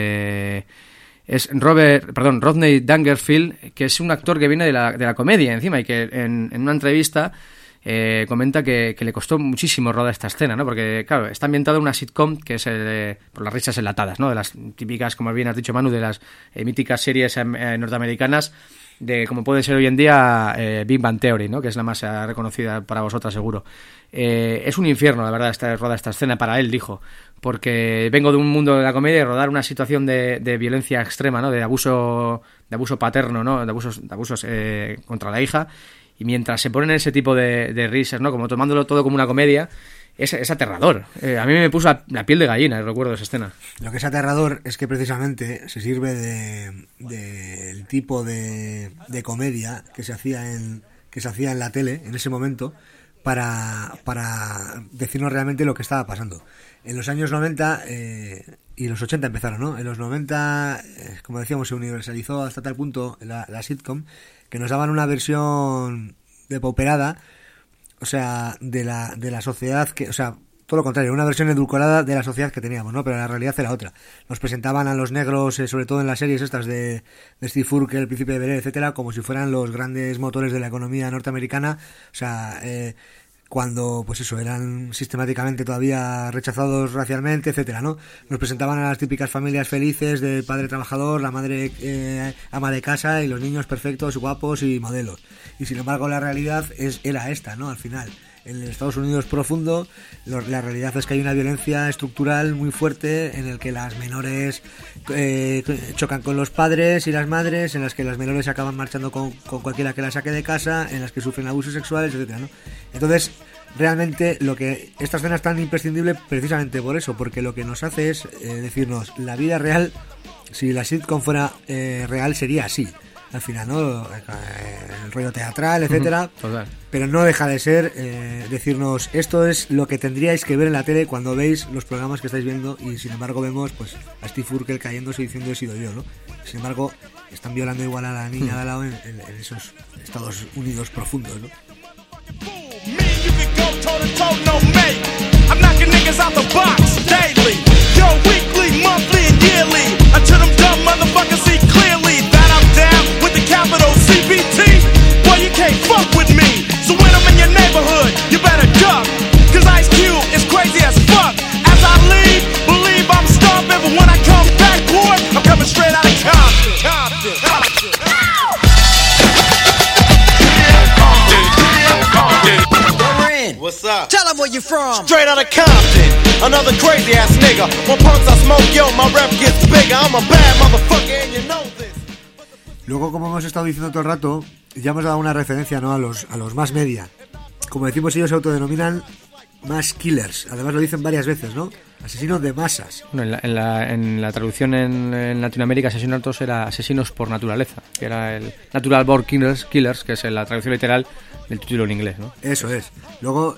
es Rodney Dangerfield, que es un actor que viene de la comedia encima, y que en una entrevista comenta que le costó muchísimo rodar esta escena, ¿no? Porque, claro, está ambientada en una sitcom que es por las risas enlatadas, ¿no? De las típicas, como bien has dicho, Manu, de las míticas series norteamericanas, como puede ser hoy en día Big Bang Theory, ¿no? Que es la más reconocida para vosotras, seguro. Es un infierno, la verdad, rodar esta escena para él, dijo, porque vengo de un mundo de la comedia y rodar una situación de violencia extrema, ¿no? De abuso paterno, ¿no? De abusos contra la hija, y mientras se ponen ese tipo de risas, ¿no? Como tomándolo todo como una comedia, es aterrador. A mí me puso la piel de gallina, recuerdo esa escena. Lo que es aterrador es que precisamente se sirve del tipo de comedia que se hacía en la tele en ese momento para decirnos realmente lo que estaba pasando. En los años 90 y los 80 empezaron, ¿no? En los 90, como decíamos, se universalizó hasta tal punto la sitcom que nos daban una versión depauperada, o sea, de la sociedad, que, o sea, todo lo contrario, una versión edulcorada de la sociedad que teníamos, ¿no? Pero la realidad era otra. Nos presentaban a los negros, sobre todo en las series estas de Steve Urkel, El Príncipe de Bel-Air, etcétera, como si fueran los grandes motores de la economía norteamericana. O sea, cuando, pues eso, eran sistemáticamente todavía rechazados racialmente, etcétera, ¿no? Nos presentaban a las típicas familias felices del padre trabajador, la madre ama de casa y los niños perfectos, guapos y modelos. Y sin embargo la realidad era esta, ¿no? Al final, en Estados Unidos profundo, la realidad es que hay una violencia estructural muy fuerte en el que las menores chocan con los padres y las madres, en las que las menores acaban marchando con cualquiera que la saque de casa, en las que sufren abusos sexuales, etcétera, ¿no? Entonces, realmente esta escena es tan imprescindible precisamente por eso, porque lo que nos hace es decirnos, la vida real, si la sitcom fuera real, sería así. Al final, ¿no? El rollo teatral, etcétera. Total. Pero no deja de ser decirnos, esto es lo que tendríais que ver en la tele cuando veis los programas que estáis viendo, y sin embargo vemos pues a Steve Urkel cayéndose y diciendo he sido yo, ¿no? Sin embargo, están violando igual a la niña de al lado en esos Estados Unidos profundos, ¿no? I'm knocking niggas out the box daily. Yo, weekly, monthly, and yearly. Until them dumb motherfuckers see clearly that I'm down with the capital CBT. Boy, you can't fuck with me. So when I'm in your neighborhood, you better duck. Cause Ice Cube is crazy as fuck. As I leave, believe I'm stomping. But when I come back, boy, I'm coming straight out of Compton. What's up? Tell them where you from. Straight out of Compton. Another crazy ass nigga. When punks I smoke, yo, my rep gets bigger. I'm a bad motherfucker and you know this. Luego, como hemos estado diciendo todo el rato, ya hemos dado una referencia, ¿no? a los más media. Como decimos, ellos se autodenominan mass killers. Además lo dicen varias veces, ¿no? Asesinos de masas. Bueno, en la traducción en Latinoamérica, asesinatos era asesinos por naturaleza, que era el Natural Born Killers, que es la traducción literal del título en inglés, ¿no? Eso es. Luego,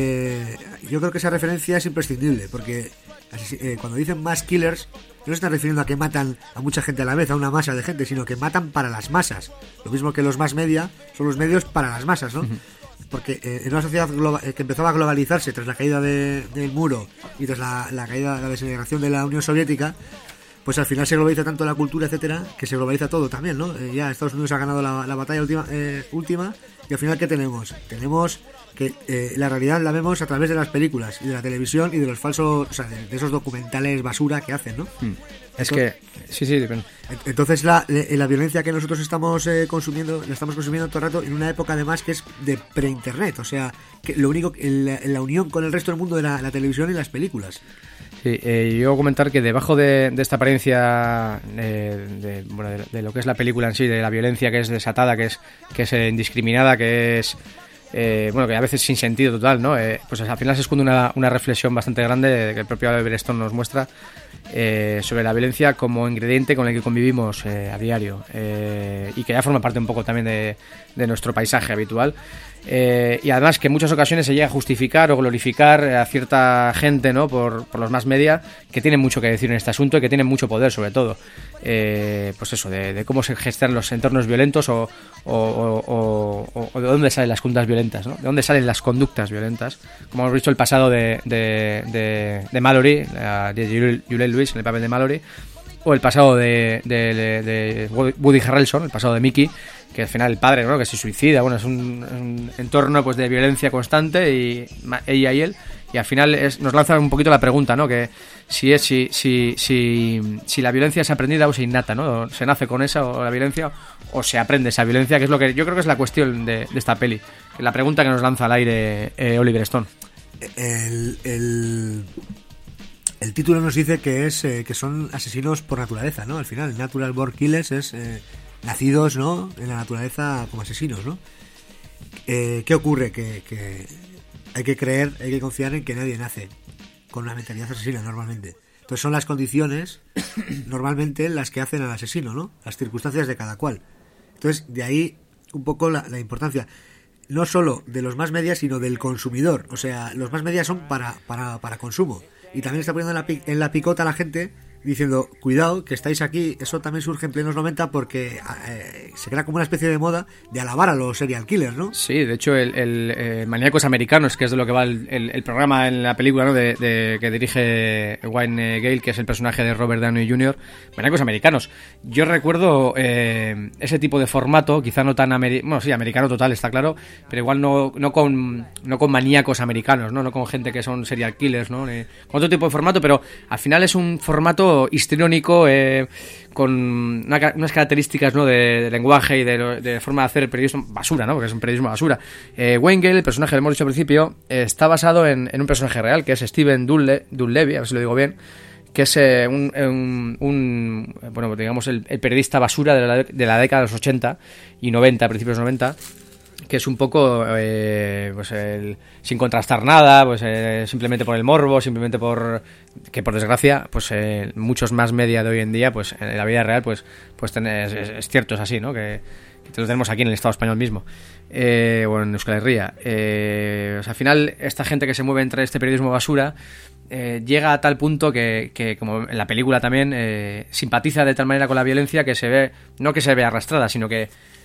yo creo que esa referencia es imprescindible, porque cuando dicen mass killers, no se están refiriendo a que matan a mucha gente a la vez, a una masa de gente, sino que matan para las masas. Lo mismo que los mass media son los medios para las masas, ¿no? Porque en una sociedad que empezaba a globalizarse tras la caída del muro y tras la caída, la desintegración de la Unión Soviética, pues al final se globaliza tanto la cultura, etcétera, que se globaliza todo también, ¿no? Ya Estados Unidos ha ganado la batalla última, y al final ¿qué tenemos? Tenemos que la realidad la vemos a través de las películas y de la televisión y de los falsos, o sea, de esos documentales basura que hacen, ¿no? Es que sí, depende. Entonces la violencia que nosotros estamos consumiendo, la estamos consumiendo todo el rato en una época además que es de pre-internet, o sea, que lo único, la unión con el resto del mundo era la televisión y las películas. Sí, yo comentar que debajo de esta apariencia de lo que es la película en sí, de la violencia que es desatada, que es indiscriminada, que es que a veces sin sentido total, ¿no? Pues al final se esconde una reflexión bastante grande que el propio Oliver Stone nos muestra sobre la violencia como ingrediente con el que convivimos a diario, y que ya forma parte un poco también de nuestro paisaje habitual. Y además que en muchas ocasiones se llega a justificar o glorificar a cierta gente, ¿no? por los más media, que tienen mucho que decir en este asunto y que tienen mucho poder, sobre todo pues eso, de cómo se gestionan los entornos violentos o de dónde salen las conductas violentas, ¿no? De dónde salen las conductas violentas, como hemos visto el pasado de Mallory, de Juliette Lewis en el papel de Mallory, o el pasado de Woody Harrelson, el pasado de Mickey, que al final el padre, ¿no? Que se suicida. Bueno, es un entorno pues de violencia constante, y ella y él, y al final nos lanza un poquito la pregunta, ¿no? Que si la violencia es aprendida o se innata, ¿no? O se nace con esa, o la violencia, o se aprende esa violencia, que es lo que yo creo que es la cuestión de esta peli, la pregunta que nos lanza al aire Oliver Stone. El título nos dice que son asesinos por naturaleza, ¿no? Al final, Natural Born Killers es nacidos, ¿no? En la naturaleza como asesinos, ¿no? ¿Qué ocurre? Que hay que creer, hay que confiar en que nadie nace con una mentalidad asesina normalmente. Entonces son las condiciones normalmente las que hacen al asesino, ¿no? Las circunstancias de cada cual. Entonces de ahí un poco la importancia, no solo de los más medias, sino del consumidor. O sea, los más medias son para consumo. Y también está poniendo en la picota a la gente diciendo, cuidado, que estáis aquí. Eso también surge en plenos 90 porque se crea como una especie de moda de alabar a los serial killers, ¿no? Sí, de hecho, el Maníacos Americanos, que es de lo que va el programa en la película, ¿no? de que dirige Wayne Gale, que es el personaje de Robert Downey Jr., Maníacos Americanos. Yo recuerdo ese tipo de formato, quizá no tan americano total, está claro, pero igual no con maníacos americanos, ¿no? No con gente que son serial killers, ¿no? Con otro tipo de formato, pero al final es un formato histriónico, con unas características, ¿no? de lenguaje y de forma de hacer periodismo basura, ¿no? Porque es un periodismo basura. Wayne Gale, el personaje que hemos dicho al principio, está basado en un personaje real, que es Steven Dunleavy, a ver si lo digo bien, que es bueno, digamos el periodista basura de la década de los 80 y 90, principios de los 90, que es un poco pues sin contrastar nada, pues simplemente por el morbo, simplemente por que, por desgracia, pues muchos más media de hoy en día, pues en la vida real, pues es cierto, es así, ¿no? Que lo tenemos aquí en el Estado español mismo, o en Euskal Herria. O sea, al final, esta gente que se mueve entre este periodismo basura llega a tal punto que, como en la película también, simpatiza de tal manera con la violencia que se ve, no que se ve arrastrada, sino que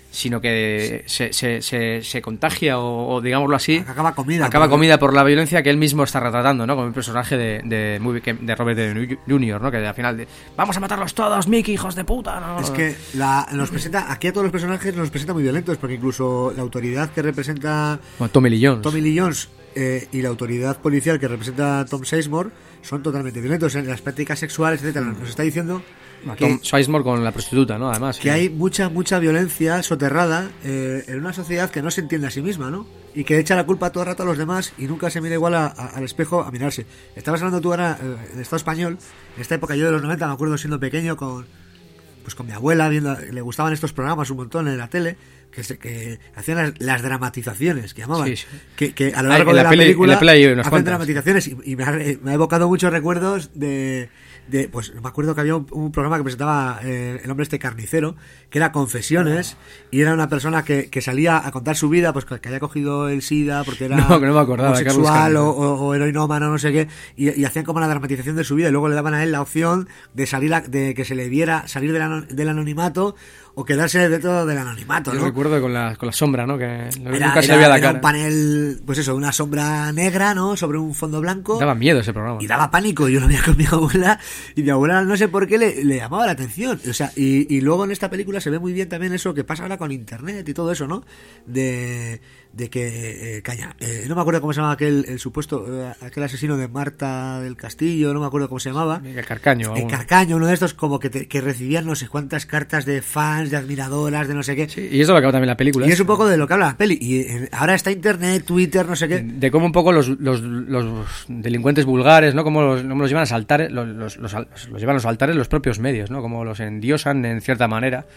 se contagia o digámoslo así, acaba comida por la violencia que él mismo está retratando, ¿no? Como el personaje de Robert Downey Jr., ¿no? Que al final vamos a matarlos todos, Mickey, hijos de puta, ¿no? Es que nos presenta aquí a todos los personajes, nos presenta muy violentos, porque incluso la autoridad que representa Tommy Lee Jones y la autoridad policial que representa Tom Sizemore son totalmente violentos en las prácticas sexuales, etcétera. Nos está diciendo Tom Sizemore con la prostituta, ¿no? Además, que hay mucha violencia soterrada en una sociedad que no se entiende a sí misma, ¿no? Y que echa la culpa todo el rato a los demás y nunca se mira igual al espejo a mirarse. Estabas hablando tú ahora del Estado español. En esta época yo de los 90 me acuerdo siendo pequeño con mi abuela, le gustaban estos programas un montón en la tele, que hacían las dramatizaciones, que llamaban, sí. que a lo largo de la película hacen dramatizaciones y me ha evocado muchos recuerdos pues me acuerdo que había un programa que presentaba el hombre este carnicero, que era Confesiones, y era una persona que salía a contar su vida, pues que había cogido el SIDA porque era no me acordaba, homosexual o heroinómano, no sé qué, y hacían como una dramatización de su vida, y luego le daban a él la opción de de que se le viera salir del anonimato o quedarse dentro del anonimato, ¿no? Yo recuerdo con la sombra, ¿no? Que nunca se le veía la cara. Era un panel, pues eso, una sombra negra, ¿no? Sobre un fondo blanco. Daba miedo ese programa. Y daba pánico. Yo lo veía con mi abuela y mi abuela no sé por qué le llamaba la atención. O sea, y luego en esta película se ve muy bien también eso que pasa ahora con internet y todo eso, ¿no? De que no me acuerdo cómo se llamaba aquel asesino de Marta del Castillo, no me acuerdo cómo se llamaba. El Carcaño, uno de estos como que recibían no sé cuántas cartas de fans, de admiradoras, de no sé qué. Sí, y eso es lo que habla también la película. Y es un poco de lo que habla la peli. Y ahora está internet, Twitter, no sé qué. De cómo un poco los delincuentes vulgares, ¿no? Cómo los llevan a saltar, los llevan a los altares los propios medios, ¿no? Como los endiosan en cierta manera.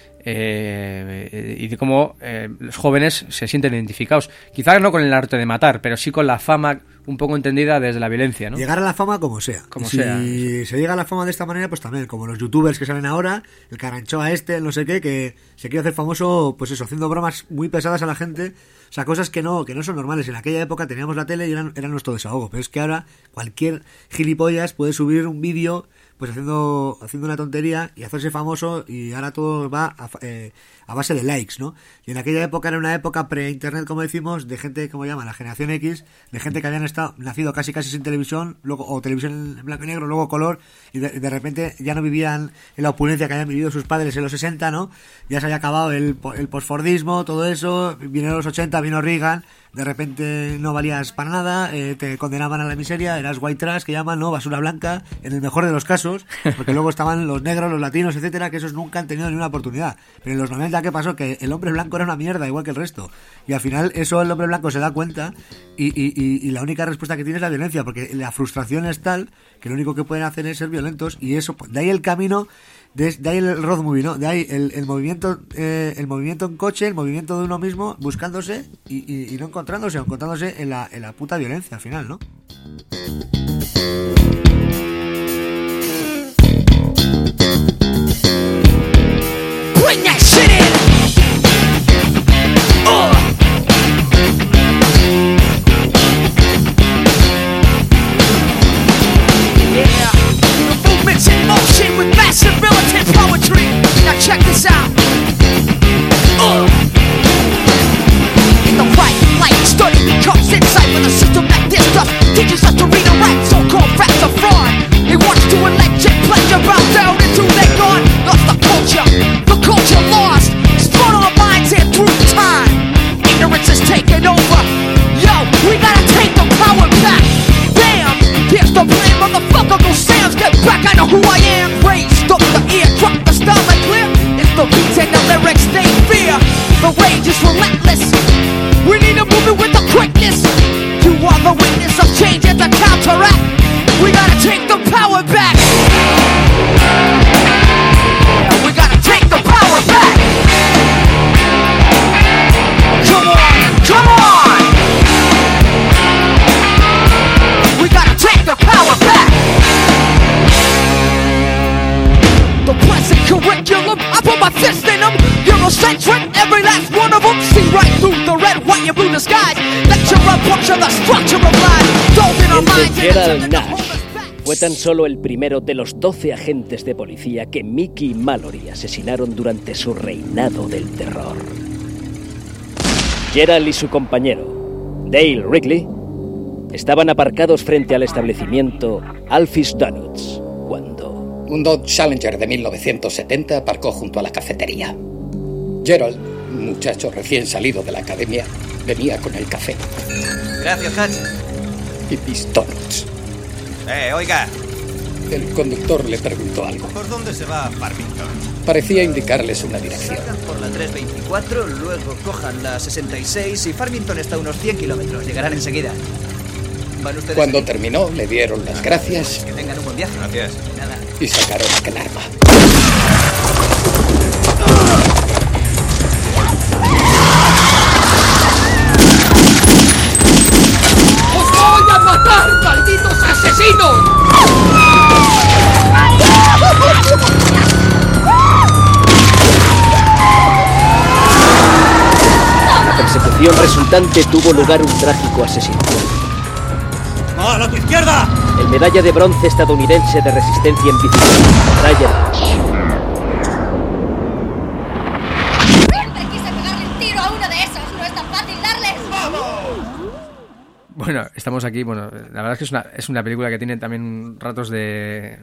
Y de cómo los jóvenes se sienten identificados, quizás no con el arte de matar, pero sí con la fama un poco entendida desde la violencia, ¿no? Llegar a la fama como sea. Si se llega a la fama de esta manera, pues también, como los youtubers que salen ahora, el Caranchoa no sé qué, que se quiere hacer famoso, pues eso, haciendo bromas muy pesadas a la gente, o sea, cosas que no son normales. En aquella época teníamos la tele y eran nuestro desahogo, pero es que ahora cualquier gilipollas puede subir un vídeo pues haciendo una tontería y hacerse famoso, y ahora todo va a base de likes, ¿no? Y en aquella época era una época pre-internet, como decimos, de gente, como llaman, la generación X, de gente que habían nacido casi sin televisión, luego o televisión en blanco y negro, luego color, y de repente ya no vivían en la opulencia que habían vivido sus padres en los 60, ¿no? Ya se había acabado el postfordismo, todo eso, vinieron los 80, vino Reagan, de repente no valías para nada, te condenaban a la miseria, eras white trash, que llaman, ¿no? Basura blanca, en el mejor de los casos, porque luego estaban los negros, los latinos, etcétera, que esos nunca han tenido ni una oportunidad. Pero en los 90, ¿qué pasó? Que el hombre blanco era una mierda, igual que el resto. Y al final eso el hombre blanco se da cuenta y la única respuesta que tiene es la violencia, porque la frustración es tal que lo único que pueden hacer es ser violentos, y eso, de ahí el camino, de ahí el road movie, ¿no? De ahí el movimiento en coche, el movimiento de uno mismo, buscándose y no encontrándose, o encontrándose en la puta violencia al final, ¿no? Bring that shit in. Yeah, the movement's in motion. El de Gerald Nash fue tan solo el primero de los 12 agentes de policía que Mickey y Mallory asesinaron durante su reinado del terror. Gerald y su compañero, Dale Wrigley, estaban aparcados frente al establecimiento Alfie's Donuts cuando un Dodge Challenger de 1970 aparcó junto a la cafetería. Gerald, un muchacho recién salido de la academia, venía con el café. Gracias, Hatch. Y mis donuts. Oiga. El conductor le preguntó algo. ¿Por dónde se va a Farmington? Parecía indicarles una dirección. Salgan por la 324, luego cojan la 66 y Farmington está a unos 100 kilómetros. Llegarán enseguida. ¿Van ustedes? Cuando terminó, le dieron las gracias. Que tengan un buen viaje. Gracias. Nada. Y sacaron aquel arma. ¡Os voy a matar, malditos asesinos! la persecución resultante tuvo lugar un trágico asesinato. ¡Mal a tu izquierda! El medalla de bronce estadounidense de resistencia en bicicleta, Ryan. Siempre quise pegarle un tiro a uno de esos. No es tan fácil darles. Bueno, estamos aquí. Bueno, la verdad es que es una película que tiene también ratos de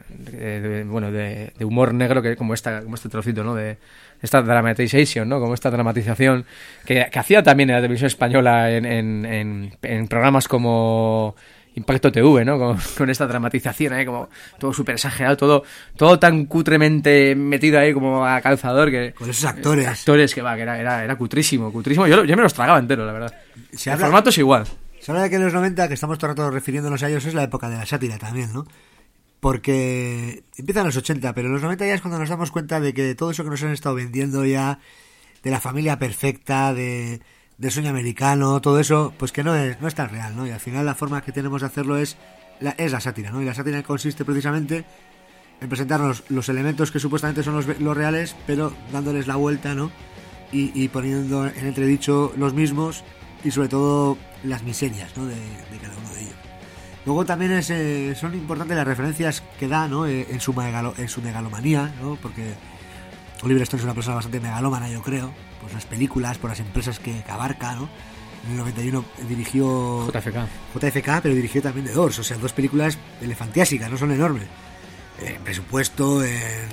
humor negro, que como este trocito, ¿no? De esta dramatization, ¿no? Como esta dramatización que hacía también en la televisión española en programas como Impacto TV, ¿no? Con esta dramatización, como todo súper exagerado, todo tan cutremente metido ahí como a calzador que... Con esos actores. Actores que era cutrísimo. Yo me los tragaba entero, la verdad. El formato es igual. Se habla de que en los 90, que estamos todo el rato refiriéndonos a ellos, es la época de la sátira también, ¿no? Porque empiezan en los 80, pero en los 90 ya es cuando nos damos cuenta de que todo eso que nos han estado vendiendo ya, de la familia perfecta, del sueño americano, todo eso, pues que no es tan real, ¿no? Y al final la forma que tenemos de hacerlo es la sátira, ¿no? Y la sátira consiste precisamente en presentarnos los elementos que supuestamente son los reales, pero dándoles la vuelta, ¿no? Y poniendo en entredicho los mismos y sobre todo las miserias, ¿no? de cada uno de ellos. Luego también son importantes las referencias que da, ¿no? en su megalomanía, ¿no? Porque Oliver Stone es una persona bastante megalómana, yo creo, por las películas, por las empresas que abarca, ¿no? En el 91 dirigió JFK, pero dirigió también The Doors, o sea, dos películas elefantiásicas, no son enormes. Presupuesto,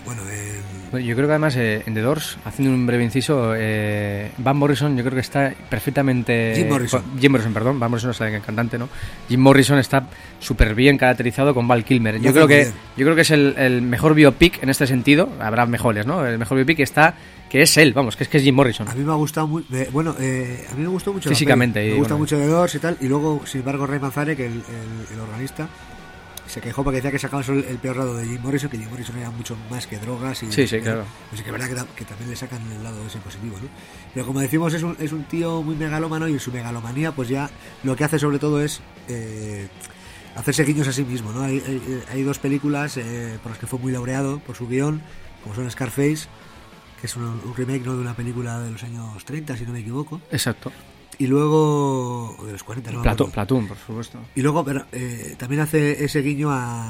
yo creo que además en The Doors, haciendo un breve inciso, Van Morrison yo creo que está perfectamente... Jim Morrison, perdón, Van Morrison es el cantante, ¿no? Jim Morrison está súper bien caracterizado con Val Kilmer. Yo creo que es el mejor biopic en este sentido, habrá mejores, ¿no? El mejor biopic que es él, vamos, que es Jim Morrison. A mí me ha gustado muy, a mí me gustó mucho físicamente. Me gusta mucho The Doors y tal, y luego, sin embargo, Ray Manzarek, el organista, se quejó porque decía que sacaba el peor lado de Jim Morrison, que Jim Morrison era mucho más que drogas y... Sí, claro. Pues que es verdad que también le sacan el lado ese positivo, ¿no? Pero como decimos, es un tío muy megalómano, y en su megalomanía pues ya lo que hace sobre todo es hacerse guiños a sí mismo, ¿no? Hay dos películas por las que fue muy laureado por su guión, como son Scarface, que es un remake, ¿no? De una película de los años 30, si no me equivoco. Exacto. Y luego, de los 40, ¿no? Platoon, por supuesto. Y luego también hace ese guiño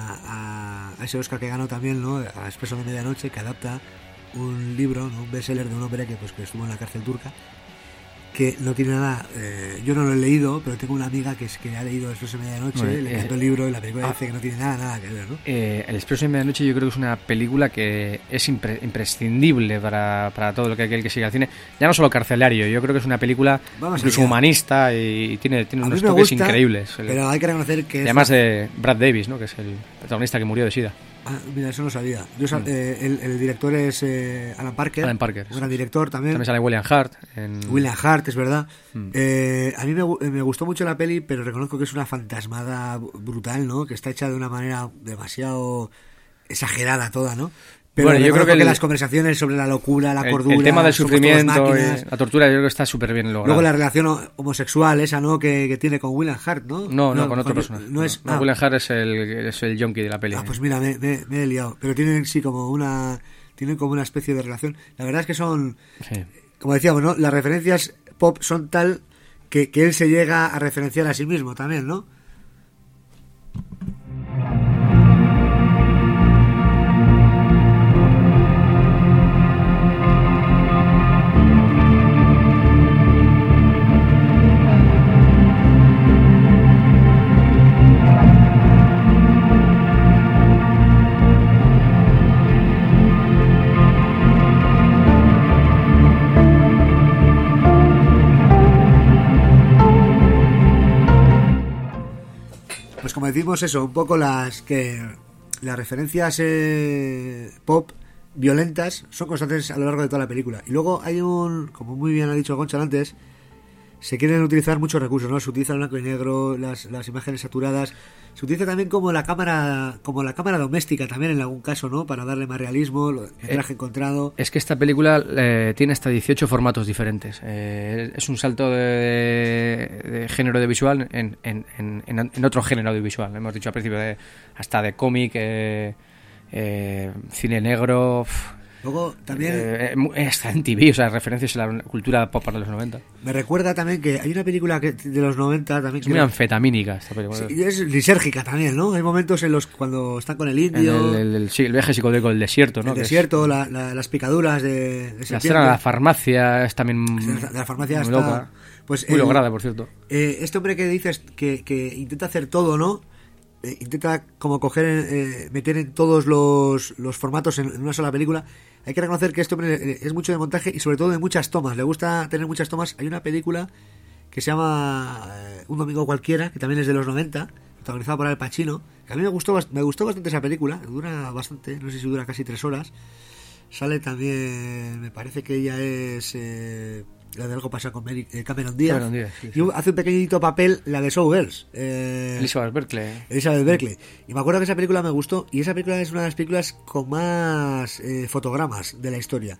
a ese Oscar que ganó también, ¿no? A Expreso de Medianoche, que adapta un libro, ¿no? Un bestseller de un hombre que estuvo en la cárcel turca, que no tiene nada... yo no lo he leído, pero tengo una amiga que ha leído Expreso de Medianoche, le encantó el libro, y la película dice que no tiene nada que ver, ¿no? El Expreso de Medianoche yo creo que es una película que es imprescindible para todo lo que aquel que sigue al cine, ya no solo carcelario. Yo creo que es una película incluso humanista y tiene unos toques increíbles. Pero hay que reconocer que... Además de Brad Davis, ¿no? Que es el protagonista que murió de SIDA. Mira, eso no sabía. El director es Alan Parker. Un gran director también. También sale William Hart. William Hart, es verdad. A mí me gustó mucho la peli, pero reconozco que es una fantasmada brutal, ¿no? Que está hecha de una manera demasiado exagerada toda, ¿no? Pero bueno, yo creo que las conversaciones sobre la locura, la cordura... El tema del sufrimiento, la tortura, yo creo que está súper bien logrado. Luego la relación homosexual esa, ¿no? Que tiene con William Hart, ¿no? No, con otro personaje. William Hart es el yonki de la peli. Pues mira, me he liado. Pero tienen como una especie de relación. La verdad es que son... Sí. Como decíamos, ¿no? Las referencias pop son tal que él se llega a referenciar a sí mismo también, ¿no? Pues como decimos eso, un poco las referencias pop violentas son constantes a lo largo de toda la película. Y luego hay como muy bien ha dicho Gonchal antes, se quieren utilizar muchos recursos, ¿no? Se utiliza el blanco y negro, las imágenes saturadas. Se utiliza también como la cámara doméstica también en algún caso, ¿no? Para darle más realismo, el traje encontrado. Es que esta película tiene hasta 18 formatos diferentes. Es un salto de género audiovisual en otro género audiovisual. Hemos dicho al principio hasta de cómic, cine negro. Luego también está en TV, o sea, referencias a la cultura pop de los 90. Me recuerda también que hay una película de los 90 también. Es muy anfetamínica esta película. Sí, y es lisérgica también, ¿no? Hay momentos en los cuando están con el indio. El viaje psicodélico del desierto, ¿no? El desierto, las picaduras de la escena de la farmacia es también la farmacia muy está loca. Pues, muy lograda, por cierto. Este hombre que dices que intenta hacer todo, ¿no? Intenta como meter en todos los formatos en una sola película. Hay que reconocer que este hombre es mucho de montaje y sobre todo de muchas tomas. Le gusta tener muchas tomas. Hay una película que se llama Un domingo cualquiera, que también es de los 90, protagonizada por Al Pacino, que a mí me gustó bastante esa película. Dura bastante, no sé si dura casi 3 horas. Sale también, me parece que ella es la de Algo pasa con Cameron Díaz. Sí. Y hace un pequeñito papel la de Showgirls. Elizabeth Berkley. Y me acuerdo que esa película me gustó, y esa película es una de las películas con más fotogramas de la historia.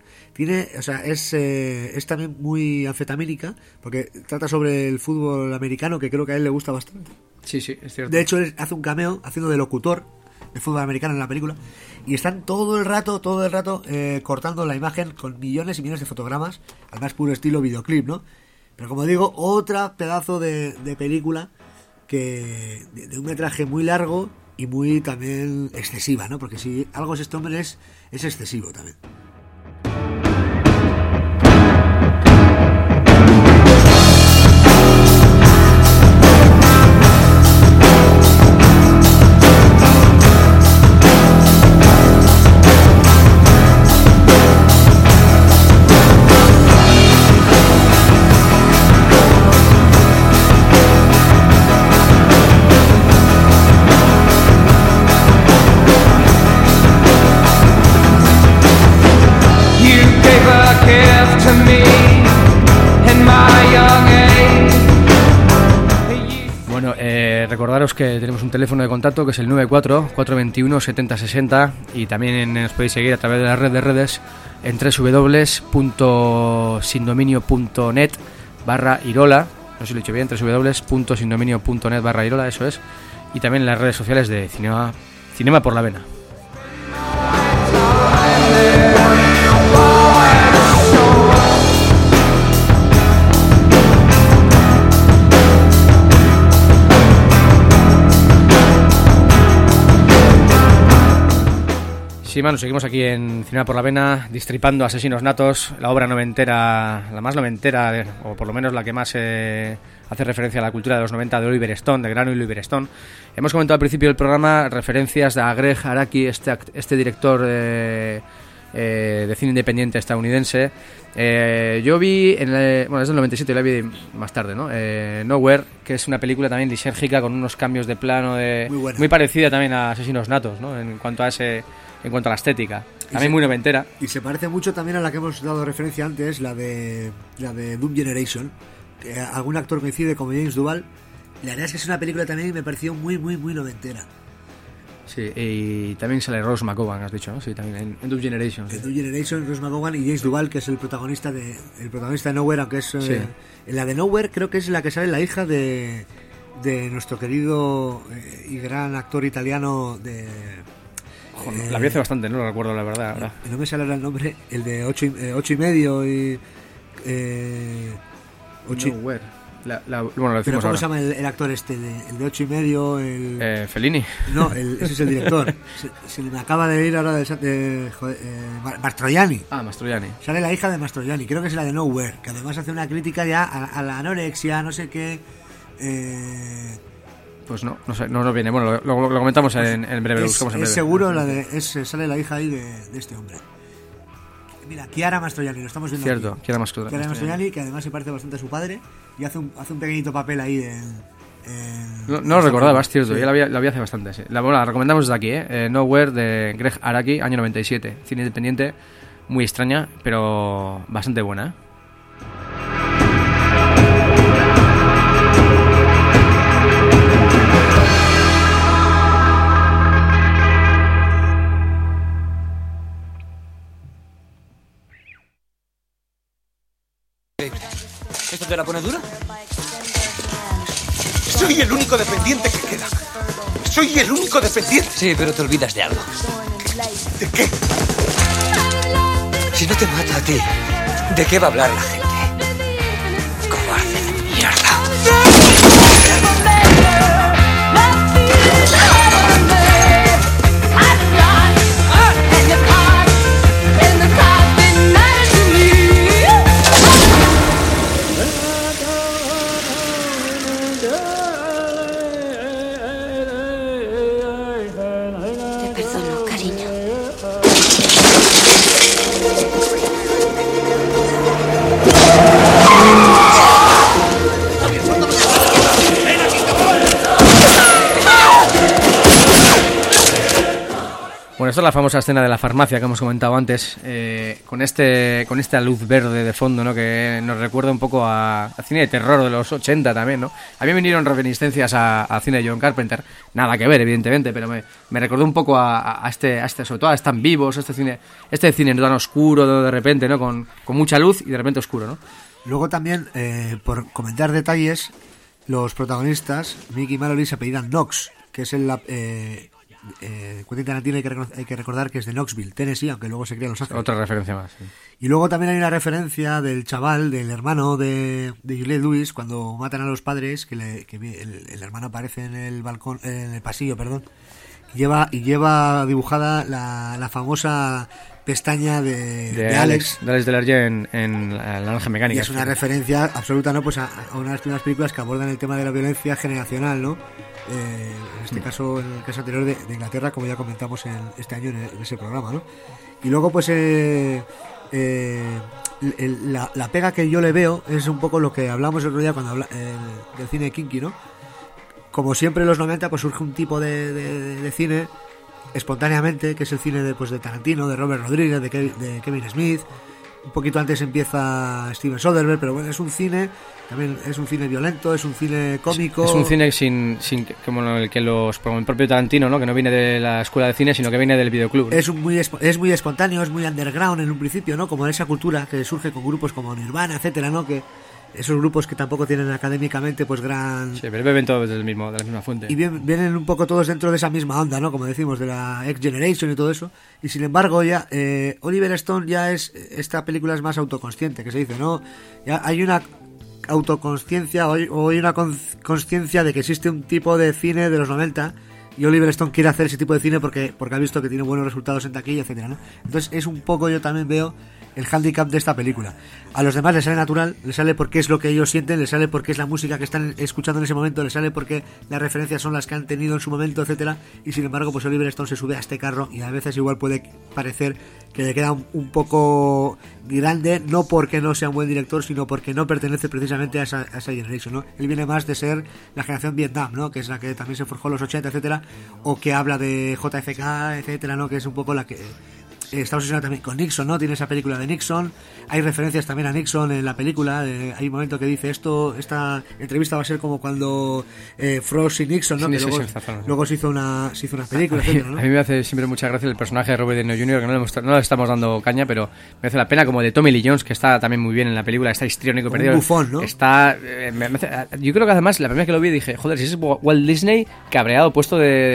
Es también muy anfetamínica, porque trata sobre el fútbol americano, que creo que a él le gusta bastante. Sí, es cierto. De hecho, él hace un cameo haciendo de locutor de fútbol americano en la película, y están todo el rato cortando la imagen con millones y millones de fotogramas, además puro estilo videoclip, ¿no? Pero como digo, otra pedazo de película de un metraje muy largo y muy también excesiva, ¿no? Porque si algo es este hombre es excesivo también. Bueno, recordaros que tenemos un teléfono de contacto que es el 94-421-7060 y también nos podéis seguir a través de la red de redes en www.sindominio.net/Irola, no sé si lo he dicho bien, www.sindominio.net/Irola, eso es, y también en las redes sociales de Cinema por la Vena. Sí, mano, seguimos aquí en Cinema por la Vena, distripando Asesinos Natos, la obra noventera, la más noventera, o por lo menos la que más hace referencia a la cultura de los 90 de Oliver Stone, de gran Oliver Stone. Hemos comentado al principio del programa referencias a Greg Araki, este director de cine independiente estadounidense. Yo vi, es del 97, la vi más tarde, ¿no? Nowhere, que es una película también lisérgica con unos cambios de plano muy parecida también a Asesinos Natos, ¿no? En cuanto a la estética, también muy noventera. Y se parece mucho también a la que hemos dado referencia antes, la de Doom Generation. Algún actor coincide como James Duval. La verdad es que es una película también que me pareció muy, muy, muy noventera. Sí, y también sale Rose McGowan, has dicho, ¿no? Sí, también en Doom Generation. En Doom Generation, Rose McGowan y James Duval, que es el protagonista de Nowhere, aunque es... Sí. En la de Nowhere creo que es la que sale la hija de nuestro querido y gran actor italiano de... la vi hace bastante, no lo recuerdo la verdad. Ahora. No me sale ahora el nombre, el de 8 y medio y... Nowhere. Bueno, lo decimos ¿Pero cómo ahora. se llama el actor este? El de 8,5, Fellini. No, ese es el director. Se me acaba de ir ahora Mastroianni. Mastroianni. Sale la hija de Mastroianni, creo que es la de Nowhere, que además hace una crítica ya a la anorexia, no sé qué. Pues no sé, no nos viene. Bueno, lo comentamos en breve, lo buscamos en breve. Es seguro sale la hija ahí de este hombre. Mira, Chiara Mastroianni, lo estamos viendo. Cierto, aquí. Chiara Mastroianni, que además se parece bastante a su padre y hace un pequeñito papel ahí no lo recordaba, es cierto, sí. Ya la vi hace bastante, sí. La recomendamos desde aquí, Nowhere, de Greg Araki, año 97. Cine independiente, muy extraña, pero bastante buena, ¿eh? ¿Esto te la pone dura? Soy el único dependiente que queda. Soy el único dependiente. Sí, pero te olvidas de algo. ¿De qué? Si no te mata a ti, ¿de qué va a hablar la gente? Cobarde de mierda. Bueno, esta es la famosa escena de la farmacia que hemos comentado antes, con esta luz verde de fondo, ¿no? Que nos recuerda un poco a cine de terror de los 80 también, ¿no? A mí me vinieron reminiscencias a cine de John Carpenter, nada que ver, evidentemente, pero me recordó un poco a este, sobre todo a Están Vivos, este cine no tan oscuro de repente, ¿no? Con mucha luz y de repente oscuro, ¿no? Luego también, por comentar detalles, los protagonistas, Mickey y Mallory, se apellidan Knox, que es Quentin Tarantino hay que recordar que es de Knoxville, Tennessee, aunque luego se crea en Los Ángeles. Otra referencia más, sí. Y luego también hay una referencia del chaval, del hermano de Juliette Lewis, cuando matan a los padres, que el hermano aparece en el balcón, en el pasillo, perdón, y lleva dibujada la famosa pestaña de Alex Delarge en La Naranja Mecánica. Y es una referencia absoluta, ¿no? Pues a una de las primeras películas que abordan el tema de la violencia generacional, ¿no? En este caso, en el caso anterior de Inglaterra, como ya comentamos este año en ese programa, ¿no? Y luego, pues la pega que yo le veo es un poco lo que hablamos el otro día cuando del cine kinky, ¿no? Como siempre en los 90, pues surge un tipo de cine espontáneamente, que es el cine de Tarantino, de Robert Rodríguez, de Kevin Smith. Un poquito antes empieza Steven Soderbergh, pero bueno, es un cine violento, es un cine cómico. Es un cine sin como el propio Tarantino, ¿no? Que no viene de la escuela de cine, sino que viene del videoclub, ¿no? Es muy espontáneo, es muy underground en un principio, ¿no? Como esa cultura que surge con grupos como Nirvana, etcétera, ¿no? Que esos grupos que tampoco tienen académicamente pues gran... Sí, pero beben todos de la misma fuente. Y vienen un poco todos dentro de esa misma onda, ¿no? Como decimos, de la X Generation y todo eso. Y sin embargo, ya Oliver Stone ya esta película es más autoconsciente, que se dice, ¿no? Ya hay una autoconsciencia o hay una consciencia de que existe un tipo de cine de los 90 y Oliver Stone quiere hacer ese tipo de cine porque ha visto que tiene buenos resultados en taquilla, etcétera, ¿no? Entonces es un poco, yo también veo el hándicap de esta película. A los demás les sale natural, les sale porque es lo que ellos sienten, les sale porque es la música que están escuchando en ese momento, les sale porque las referencias son las que han tenido en su momento, etcétera, y sin embargo pues Oliver Stone se sube a este carro y a veces igual puede parecer que le queda un poco grande, no porque no sea un buen director, sino porque no pertenece precisamente a esa generation, ¿no? Él viene más de ser la generación Vietnam, ¿no? Que es la que también se forjó en los 80, etcétera, o que habla de JFK, etcétera, ¿no? Que es un poco la que... Está obsesionado también con Nixon, ¿no? Tiene esa película de Nixon. Hay referencias también a Nixon en la película. Hay un momento que dice esta entrevista va a ser como cuando Frost y Nixon, ¿no? Sí, que luego se hizo una película, etcétera, ¿no? A mí me hace siempre mucha gracia el personaje de Robert Downey Jr., que no le estamos dando caña, pero me hace la pena, como de Tommy Lee Jones, que está también muy bien en la película, está histriónico, perdido. Un bufón, ¿no? Está... yo creo que además, la primera vez que lo vi dije, joder, si es Walt Disney cabreado, puesto de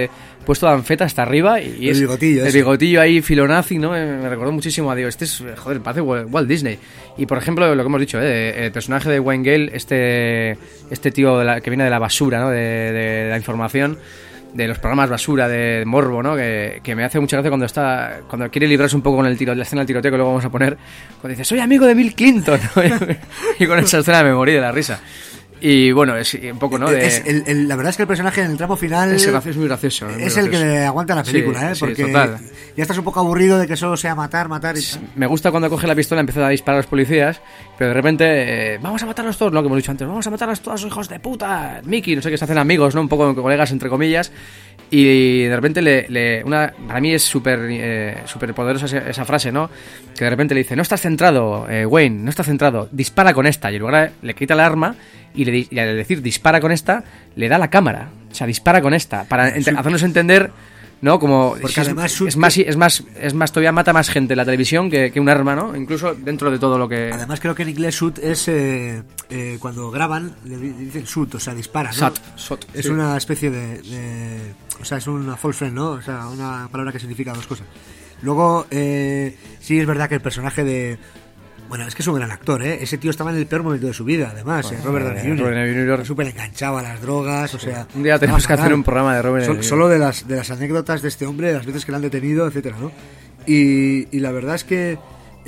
puesto de anfeta hasta arriba y el bigotillo ahí filonazi, ¿no? Me recordó muchísimo a Dios. Este es, joder, parece Walt Disney. Y por ejemplo, lo que hemos dicho, el personaje de Wayne Gale, este tío que viene de la basura, ¿no? De la información, de los programas basura, de morbo, ¿no? Que me hace mucha gracia cuando quiere librarse un poco con el tiro, la escena del tiroteo que luego vamos a poner, cuando dice, soy amigo de Bill Clinton, ¿no? Y con esa escena me morí de la risa. Y bueno, es un poco, ¿no? La verdad es que el personaje en el tramo final es muy gracioso. Es el que le aguanta la película, sí, porque total. Ya estás un poco aburrido de que solo sea matar y tal. Me gusta cuando coge la pistola y empieza a disparar a los policías, pero de repente, vamos a matarlos todos, lo que hemos dicho antes, vamos a matarlos todos, hijos de puta, Mickey, no sé qué, se hacen amigos, ¿no? Un poco colegas, entre comillas. Y de repente para mí es súper poderosa esa frase, ¿no? Que de repente le dice, no estás centrado, Wayne, no estás centrado, dispara con esta. Y luego le quita el arma y al decir dispara con esta, le da la cámara. O sea, dispara con esta, para hacernos entender, ¿no? Como porque además es más, todavía mata más gente en la televisión que un arma, ¿no? Incluso dentro de todo lo que... Además creo que en inglés shoot es cuando graban, le dicen shoot, o sea, dispara, ¿no? Shot, es sí. una especie de o sea, es una false friend, ¿no? O sea, una palabra que significa dos cosas. Luego, sí es verdad que el personaje de... Bueno, es que es un gran actor, ¿eh? Ese tío estaba en el peor momento de su vida, además, Robert Downey Jr. Súper enganchado a las drogas, o sea... Un día tenemos que hacer un programa de Robert Downey Jr. Solo de las anécdotas de este hombre, de las veces que le han detenido, etcétera, ¿no? Y la verdad es que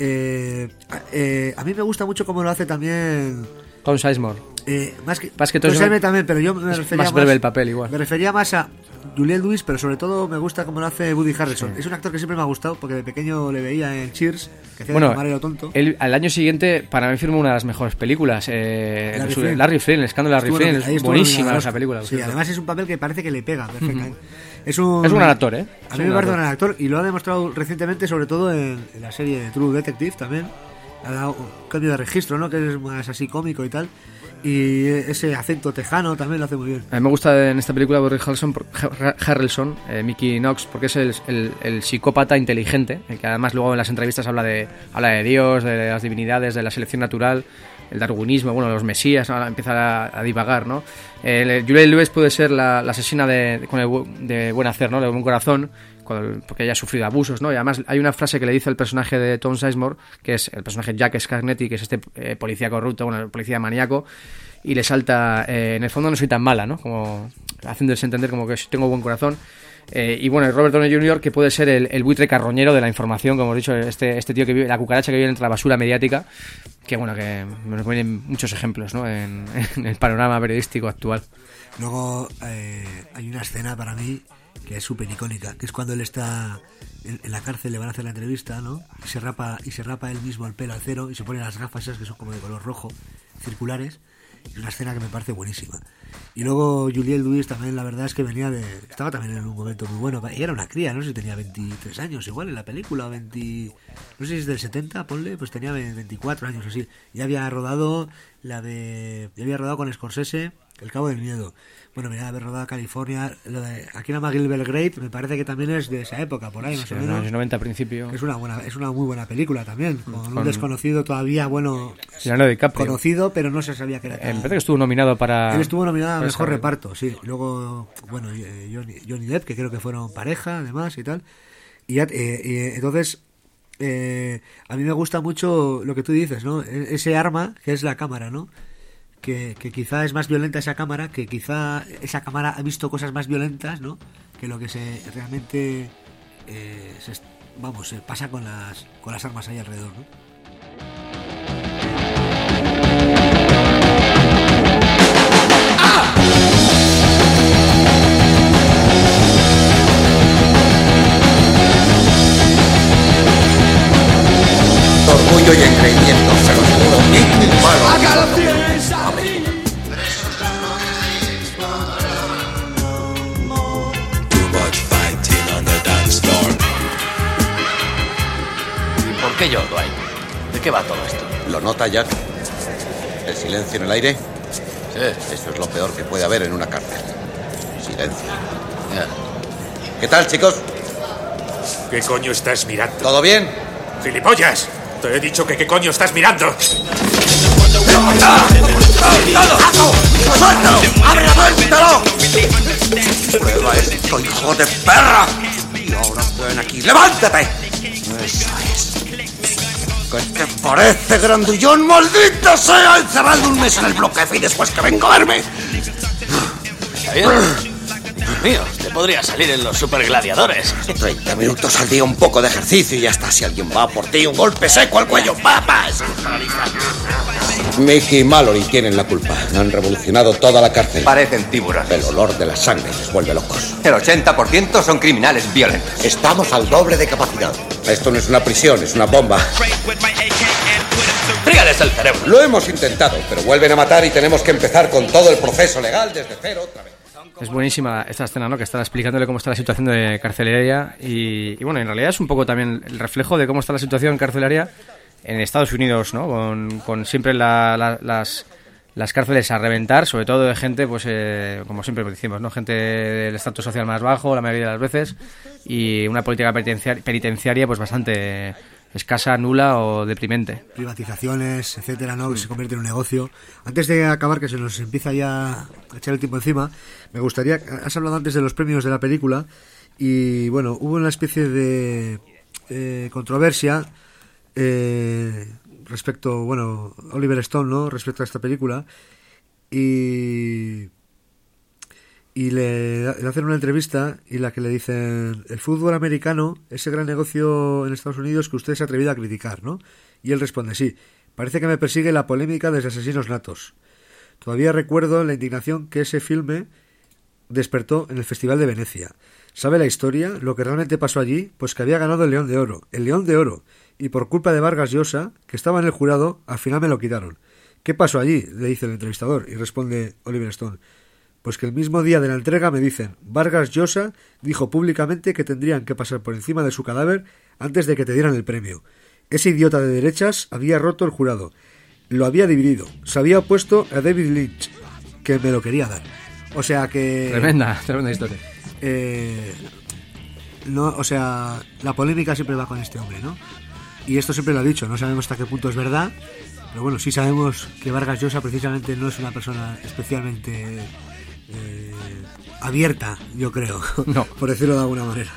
a mí me gusta mucho cómo lo hace también... Tom Sizemore. Más que Tom Sizemore también, pero yo me refería más breve el papel igual. Me refería más a Juliette Lewis, pero sobre todo me gusta cómo lo hace Woody Harrelson. Sí. Es un actor que siempre me ha gustado porque de pequeño le veía en Cheers, que hacía de camarero tonto. Él al año siguiente para mí firmó una de las mejores películas, Larry Flynn, el escándalo de Larry Flynn, es buenísima esa película. Sí, además es un papel que parece que le pega perfectamente. Es un gran actor, ¿eh? A mí me parece un gran actor y lo ha demostrado recientemente, sobre todo en la serie True Detective también. Ha dado un cambio de registro, ¿no? Que es más así cómico y tal. Y ese acento tejano también lo hace muy bien. A mí me gusta en esta película Woody Harrelson, Mickey Knox, porque es el psicópata inteligente, el que además luego en las entrevistas habla de Dios, de las divinidades, de la selección natural, el darwinismo, bueno, los mesías, ahora empieza a divagar, ¿no? Juliette Lewis puede ser la asesina de buen hacer, ¿no? De buen corazón, porque ella ha sufrido abusos, ¿no? Y además hay una frase que le dice el personaje de Tom Sizemore, que es el personaje Jack Scarnetti, que es este policía corrupto, bueno, el policía maníaco, y le salta, en el fondo no soy tan mala, ¿no? Como haciéndose entender como que tengo buen corazón. Y bueno, Robert Downey Jr., que puede ser el buitre carroñero de la información, como hemos dicho, este tío que vive, la cucaracha que vive entre la basura mediática, que bueno, que nos ponen muchos ejemplos, ¿no? En el panorama periodístico actual. Luego hay una escena para mí que es súper icónica, que es cuando él está en la cárcel, le van a hacer la entrevista, ¿no? Y se rapa él mismo el pelo al cero y se pone las gafas esas que son como de color rojo, circulares. Es una escena que me parece buenísima. Y luego Juliette Lewis también, la verdad es que estaba también en un momento muy bueno. Ella era una cría, no sé si tenía 23 años igual en la película, no sé si es del 70, ponle, pues tenía 24 años así. Ya había rodado con Scorsese El Cabo del Miedo. Bueno, venía de haber rodado California. Aquí en McGill Belgrade me parece que también es de esa época, por ahí más o menos. En los 90 al principio. Es una muy buena película también, con un desconocido todavía, bueno, DiCaprio. Conocido, pero no se sabía que era. Me parece que estuvo nominado para... Él estuvo nominado a Mejor Reparto, sí. Luego, bueno, Johnny Depp, que creo que fueron pareja, además, y tal. Y entonces... a mí me gusta mucho lo que tú dices, ¿no? Ese arma que es la cámara, ¿no? Que quizá es más violenta esa cámara, que quizá esa cámara ha visto cosas más violentas, ¿no? Que lo que realmente se pasa con las armas ahí alrededor, ¿no? Orgullo y engreimiento, se los juro. Mickey Malo. ¿Y por qué yo, Dwight? ¿De qué va todo esto? ¿Lo nota, Jack? ¿El silencio en el aire? Sí. Eso es lo peor que puede haber en una cárcel. Silencio. Yeah. ¿Qué tal, chicos? ¿Qué coño estás mirando? ¿Todo bien? ¡Gilipollas! Te he dicho que qué coño estás mirando. ¡Abre la puerta! ¡Prueba eso! esto, hijo de perra! Y ahora ven aquí, ¡levántate! Eso es. ¿Qué te parece, grandullón? ¡Maldita sea! Encerrado un mes en el bloque F y después que vengo a verme. Está bien. Dios mío, te podría salir en los supergladiadores. 30 minutos al día, un poco de ejercicio y ya está. Si alguien va por ti, un golpe seco al cuello. ¡Papá! Mickey y Mallory tienen la culpa. Han revolucionado toda la cárcel. Parecen tiburones. El olor de la sangre les vuelve locos. El 80% son criminales violentos. Estamos al doble de capacidad. Esto no es una prisión, es una bomba. Fríales el cerebro. Lo hemos intentado, pero vuelven a matar y tenemos que empezar con todo el proceso legal desde cero otra vez. Es buenísima esta escena, ¿no? Que está explicándole cómo está la situación de carcelaria y bueno, en realidad es un poco también el reflejo de cómo está la situación carcelaria en Estados Unidos, ¿no? Con siempre las cárceles a reventar, sobre todo de gente, pues como siempre decimos, ¿no? Gente del estatus social más bajo, la mayoría de las veces, y una política penitenciaria pues bastante escasa, nula o deprimente. Privatizaciones, etcétera, ¿no? Que se convierte en un negocio. Antes de acabar, que se nos empieza ya a echar el tiempo encima, me gustaría... Has hablado antes de los premios de la película y, bueno, hubo una especie de controversia respecto, bueno, Oliver Stone, ¿no? Respecto a esta película y le hacen una entrevista y la que le dicen: el fútbol americano, ese gran negocio en Estados Unidos que usted se ha atrevido a criticar, ¿no? Y él responde: sí, parece que me persigue la polémica desde Asesinos Natos. Todavía recuerdo la indignación que ese filme despertó en el Festival de Venecia. ¿Sabe la historia? Lo que realmente pasó allí, pues que había ganado el León de Oro, y por culpa de Vargas Llosa, que estaba en el jurado, al final me lo quitaron. ¿Qué pasó allí?, le dice el entrevistador, y responde Oliver Stone: pues que el mismo día de la entrega me dicen: Vargas Llosa dijo públicamente que tendrían que pasar por encima de su cadáver antes de que te dieran el premio. Ese idiota de derechas había roto el jurado, lo había dividido, se había opuesto a David Lynch, que me lo quería dar. O sea que... Tremenda historia. No, o sea, la polémica siempre va con este hombre, ¿no? Y esto siempre lo ha dicho, no sabemos hasta qué punto es verdad, pero bueno, sí sabemos que Vargas Llosa precisamente no es una persona especialmente abierta, yo creo, no. Por decirlo de alguna manera.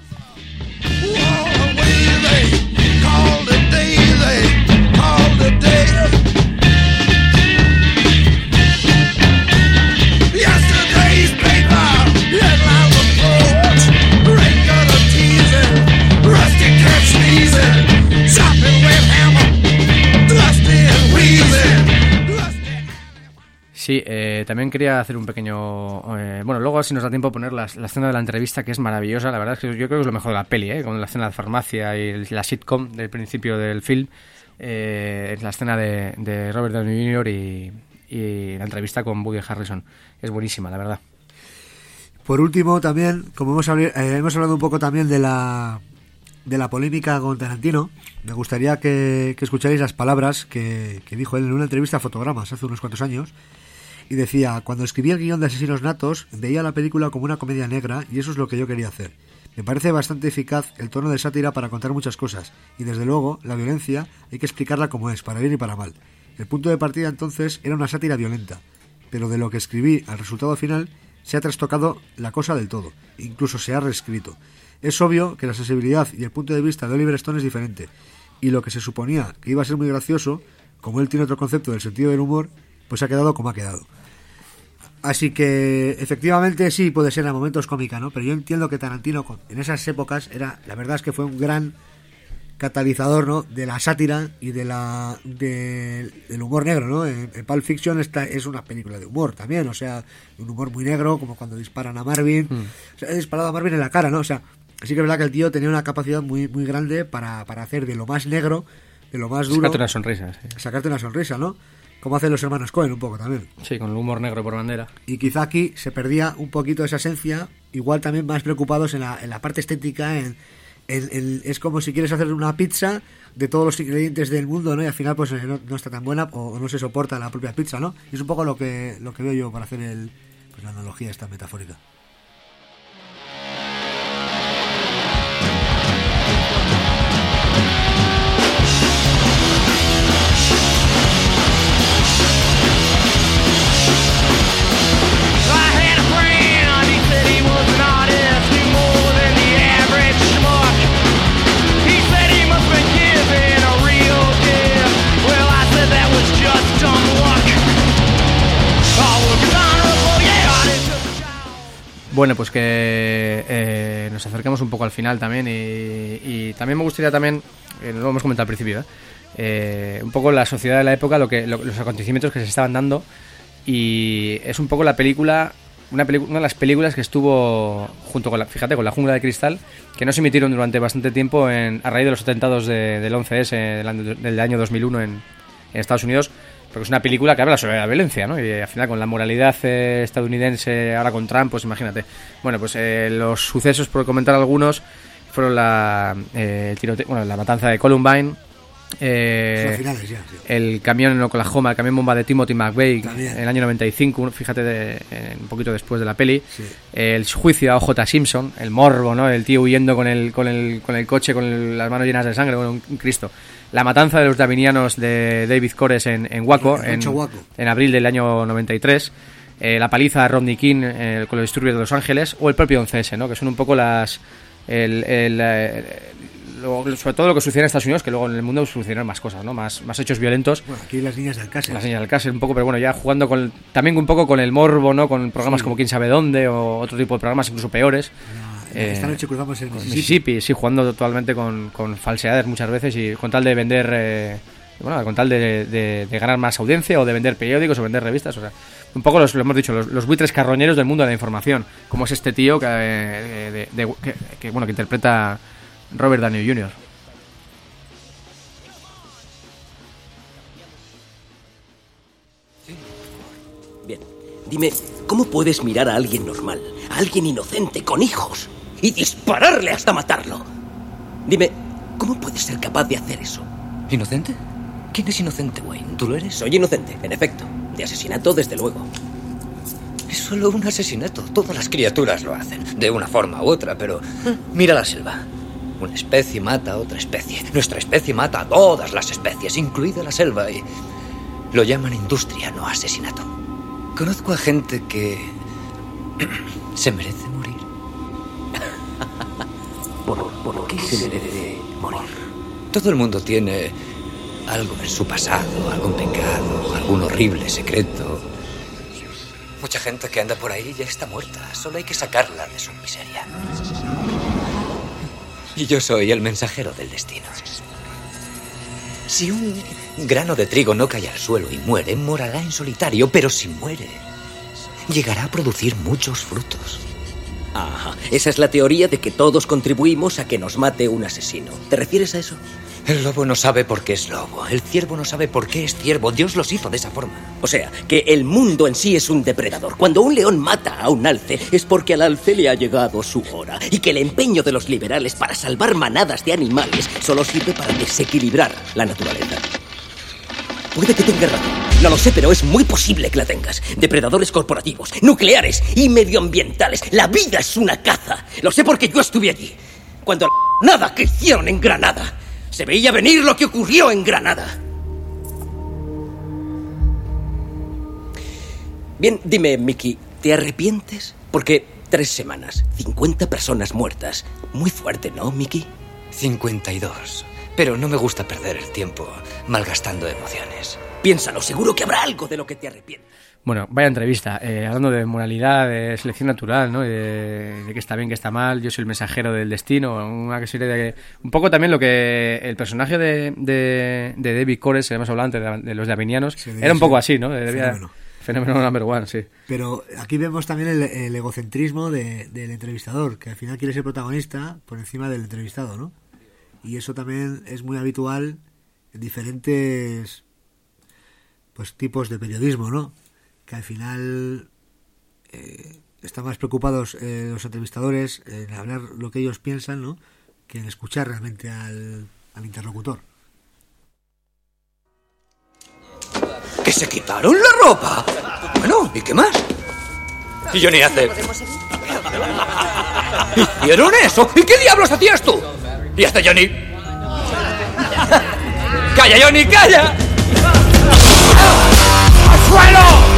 Sí, también quería hacer un pequeño... bueno, luego si nos da tiempo poner la escena de la entrevista, que es maravillosa. La verdad es que yo creo que es lo mejor de la peli, con la escena de farmacia y la sitcom del principio del film. Es la escena de Robert Downey Jr. y la entrevista con Woody Harrelson. Es buenísima, la verdad. Por último, también, como hemos hablado un poco también de la polémica con Tarantino, me gustaría que escucharais las palabras que dijo él en una entrevista a Fotogramas hace unos cuantos años, y decía: cuando escribí el guión de Asesinos Natos, veía la película como una comedia negra, y eso es lo que yo quería hacer. Me parece bastante eficaz el tono de sátira para contar muchas cosas, y desde luego, la violencia hay que explicarla como es, para bien y para mal. El punto de partida entonces era una sátira violenta, pero de lo que escribí al resultado final se ha trastocado la cosa del todo, incluso se ha reescrito. Es obvio que la sensibilidad y el punto de vista de Oliver Stone es diferente, y lo que se suponía que iba a ser muy gracioso, como él tiene otro concepto del sentido del humor, pues ha quedado como ha quedado. Así que efectivamente sí puede ser a momentos cómica, ¿no? Pero yo entiendo que Tarantino en esas épocas la verdad es que fue un gran catalizador, ¿no?, de la sátira y del humor negro, ¿no? En Pulp Fiction es una película de humor también, o sea, un humor muy negro, como cuando disparan a Marvin. O sea, he disparado a Marvin en la cara, ¿no? O sea, sí que es verdad que el tío tenía una capacidad muy, muy grande para hacer de lo más negro, de lo más duro... Sacarte una sonrisa, sí. Sacarte una sonrisa, ¿no? Como hacen los hermanos Coen un poco también. Sí, con el humor negro por bandera. Y quizá aquí se perdía un poquito esa esencia, igual también más preocupados en la parte estética, es como si quieres hacer una pizza de todos los ingredientes del mundo, ¿no? Y al final pues no está tan buena o no se soporta la propia pizza, ¿no? Y es un poco lo que veo yo para hacer la analogía esta metafórica. I had a friend, he said he was an artist. Bueno, pues que nos acercamos un poco al final también y también me gustaría también, lo hemos comentado al principio, un poco la sociedad de la época, los acontecimientos que se estaban dando, y es un poco la película, una de las películas que estuvo junto con con La Jungla de Cristal, que no se emitieron durante bastante tiempo a raíz de los atentados del 11S del año 2001 en Estados Unidos, porque es una película que habla sobre la violencia, ¿no? Y al final con la moralidad estadounidense, ahora con Trump, pues imagínate. Bueno, pues los sucesos, por comentar algunos, fueron la matanza de Columbine, finales ya, sí. El camión en Oklahoma, el camión bomba de Timothy McVeigh También. en el año 95, fíjate, un poquito después de la peli, Sí. el juicio a O.J. Simpson, el morbo, ¿no? El tío huyendo con el coche con las manos llenas de sangre, bueno, un Cristo. La matanza de los davinianos de David Koresh en Waco, en abril del año 93. La paliza a Rodney King con los disturbios de Los Ángeles, o el propio 11S, ¿no? Que son un poco sobre todo lo que sucede en Estados Unidos, que luego en el mundo sucedieron más cosas, ¿no? Más hechos violentos. Bueno, aquí las niñas del Alcácer. Las niñas del Alcácer un poco, pero bueno, ya jugando también un poco con el morbo, ¿no? Con programas como Quién sabe dónde, o otro tipo de programas incluso peores. Esta noche cruzamos el Mississippi, sí, jugando totalmente con falsedades muchas veces, y con tal de vender, con tal de ganar más audiencia, o de vender periódicos o vender revistas, o sea, un poco lo hemos dicho, los buitres carroñeros del mundo de la información, como es este tío que interpreta Robert Downey Jr. Bien, dime, ¿cómo puedes mirar a alguien normal, a alguien inocente, con hijos, y dispararle hasta matarlo? Dime, ¿cómo puedes ser capaz de hacer eso? ¿Inocente? ¿Quién es inocente, Wayne? ¿Tú lo eres? Soy inocente, en efecto. De asesinato, desde luego. Es solo un asesinato. Todas las criaturas lo hacen, de una forma u otra, pero... Mira la selva. Una especie mata a otra especie. Nuestra especie mata a todas las especies, incluida la selva, y lo llaman industria, no asesinato. Conozco a gente que se merece morir. ¿Por qué se merece morir? Todo el mundo tiene algo en su pasado, algún pecado, algún horrible secreto. Mucha gente que anda por ahí ya está muerta. Solo hay que sacarla de su miseria. Y yo soy el mensajero del destino. Si un grano de trigo no cae al suelo y muere, morará en solitario, pero si muere, llegará a producir muchos frutos. Ajá, esa es la teoría de que todos contribuimos a que nos mate un asesino. ¿Te refieres a eso? El lobo no sabe por qué es lobo. El ciervo no sabe por qué es ciervo. Dios los hizo de esa forma. O sea, que el mundo en sí es un depredador. Cuando un león mata a un alce, es porque al alce le ha llegado su hora. Y que el empeño de los liberales para salvar manadas de animales solo sirve para desequilibrar la naturaleza. Puede que tengas razón. No lo sé, pero es muy posible que la tengas. Depredadores corporativos, nucleares y medioambientales. La vida es una caza. Lo sé porque yo estuve allí. Cuando nada que hicieron en Granada. Se veía venir lo que ocurrió en Granada. Bien, dime, Mickey, ¿te arrepientes? Porque 3 semanas, 50 personas muertas. Muy fuerte, ¿no, Mickey? 52. Pero no me gusta perder el tiempo malgastando emociones. Piénsalo, seguro que habrá algo de lo que te arrepientas. Bueno, vaya entrevista, hablando de moralidad, de selección natural, ¿no? De qué está bien, qué está mal. Yo soy el mensajero del destino. Una serie de... Un poco también lo que el personaje de David Koresh, que hemos hablado antes, de los davinianos, sí, era un poco así, ¿no? Fenómeno number one, sí. Pero aquí vemos también el egocentrismo del entrevistador, que al final quiere ser protagonista por encima del entrevistado, ¿no? Y eso también es muy habitual en diferentes tipos de periodismo, ¿no? Que al final están más preocupados los entrevistadores en hablar lo que ellos piensan, ¿no? Que en escuchar realmente al interlocutor. ¡Que se quitaron la ropa! Bueno, ¿y qué más? Y Johnny hace... ¿Hicieron eso? ¿Y qué diablos hacías tú? Y hasta Johnny... ¡Calla, Johnny, calla! ¡Al suelo!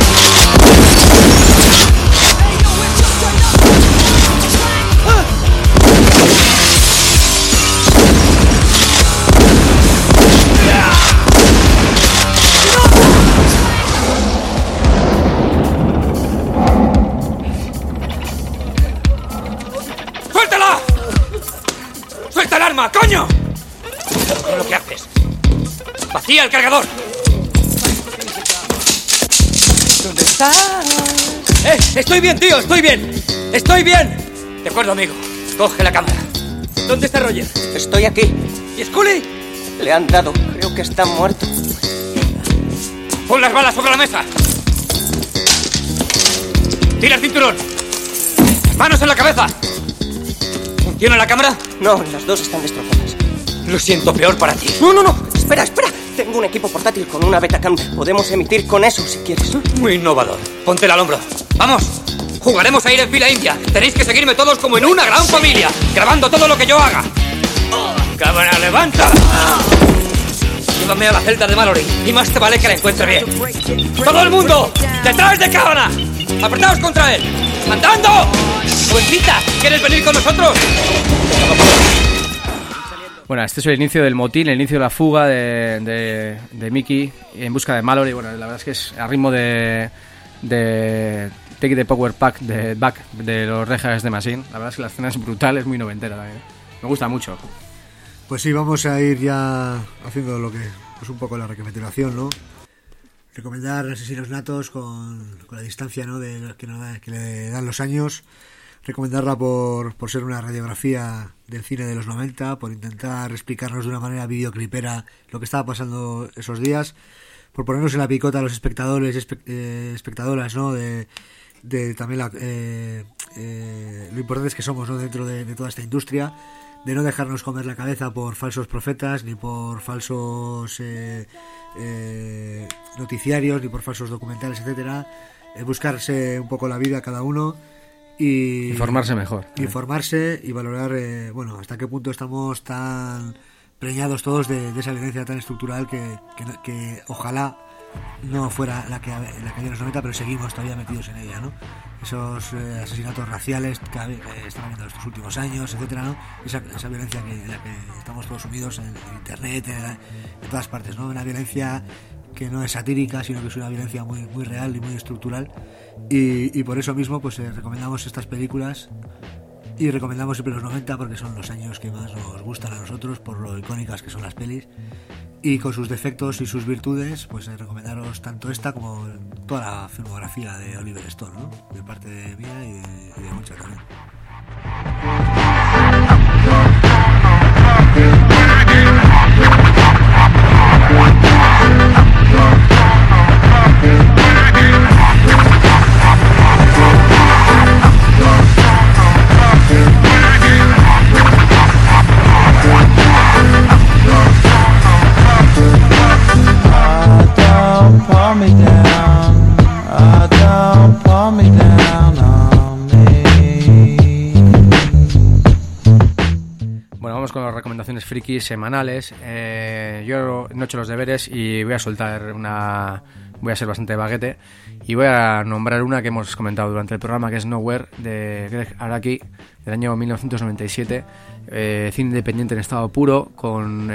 arma, coño! ¿Qué es lo que haces? ¡Vacía el cargador! ¿Dónde estás? Estoy bien, tío, estoy bien. ¡Estoy bien! De acuerdo, amigo. Coge la cámara. ¿Dónde está Roger? Estoy aquí. ¿Y Scully? Le han dado. Creo que está muerto. Pon las balas sobre la mesa. Tira el cinturón. Manos en la cabeza. ¿Funciona la cámara? No, las dos están destrozadas. Lo siento, peor para ti. No. Espera. Tengo un equipo portátil con una Betacam. Podemos emitir con eso si quieres. Muy innovador. Póntela al hombro. ¡Vamos! Jugaremos a ir en fila india. Tenéis que seguirme todos como en una gran familia, grabando todo lo que yo haga. ¡Cámara, levanta! Llévame a la celda de Mallory. Y más te vale que la encuentre bien. ¡Todo el mundo! ¡Detrás de cámara! ¡Apretaos contra él! ¡Andando! ¡Jovencita! ¿Quieres venir con nosotros? Bueno, este es el inicio del motín, el inicio de la fuga de Mickey en busca de Mallory. Bueno, la verdad es que es a ritmo de Take the Power Pack de los Rage Against the Machine. La verdad es que la escena es brutal, es muy noventera también. Me gusta mucho. Pues sí, vamos a ir ya haciendo lo que pues un poco la recapitulación, ¿no? Recomendar Asesinos Natos con la distancia, ¿no? que le dan los años. Recomendarla por ser una radiografía del cine de los 90, por intentar explicarnos de una manera videoclipera lo que estaba pasando esos días, por ponernos en la picota a los espectadores y espectadoras, ¿no? De también lo importantes que somos, ¿no? Dentro de toda esta industria, de no dejarnos comer la cabeza por falsos profetas, ni por falsos noticiarios, ni por falsos documentales, etcétera. Buscarse un poco la vida cada uno y informarse mejor. Informarse y valorar, hasta qué punto estamos tan preñados todos de esa violencia tan estructural que ojalá no fuera la que había en los 90, pero seguimos todavía metidos en ella, ¿no? Esos asesinatos raciales que están habiendo en estos últimos años, etcétera, ¿no? Esa violencia en la que estamos todos sumidos en internet, en todas partes, ¿no? Una violencia que no es satírica, sino que es una violencia muy, muy real y muy estructural, y por eso mismo pues recomendamos estas películas. Y recomendamos siempre los 90 porque son los años que más nos gustan a nosotros, por lo icónicas que son las pelis. Y con sus defectos y sus virtudes, pues recomendaros tanto esta como toda la filmografía de Oliver Stone, ¿no? De parte de mía y de mucha también. Bueno, vamos con las recomendaciones frikis semanales. Yo no he hecho los deberes y voy a voy a ser bastante baguete y voy a nombrar una que hemos comentado durante el programa, que es Nowhere, de Greg Araki, del año 1997. Cine independiente en estado puro, con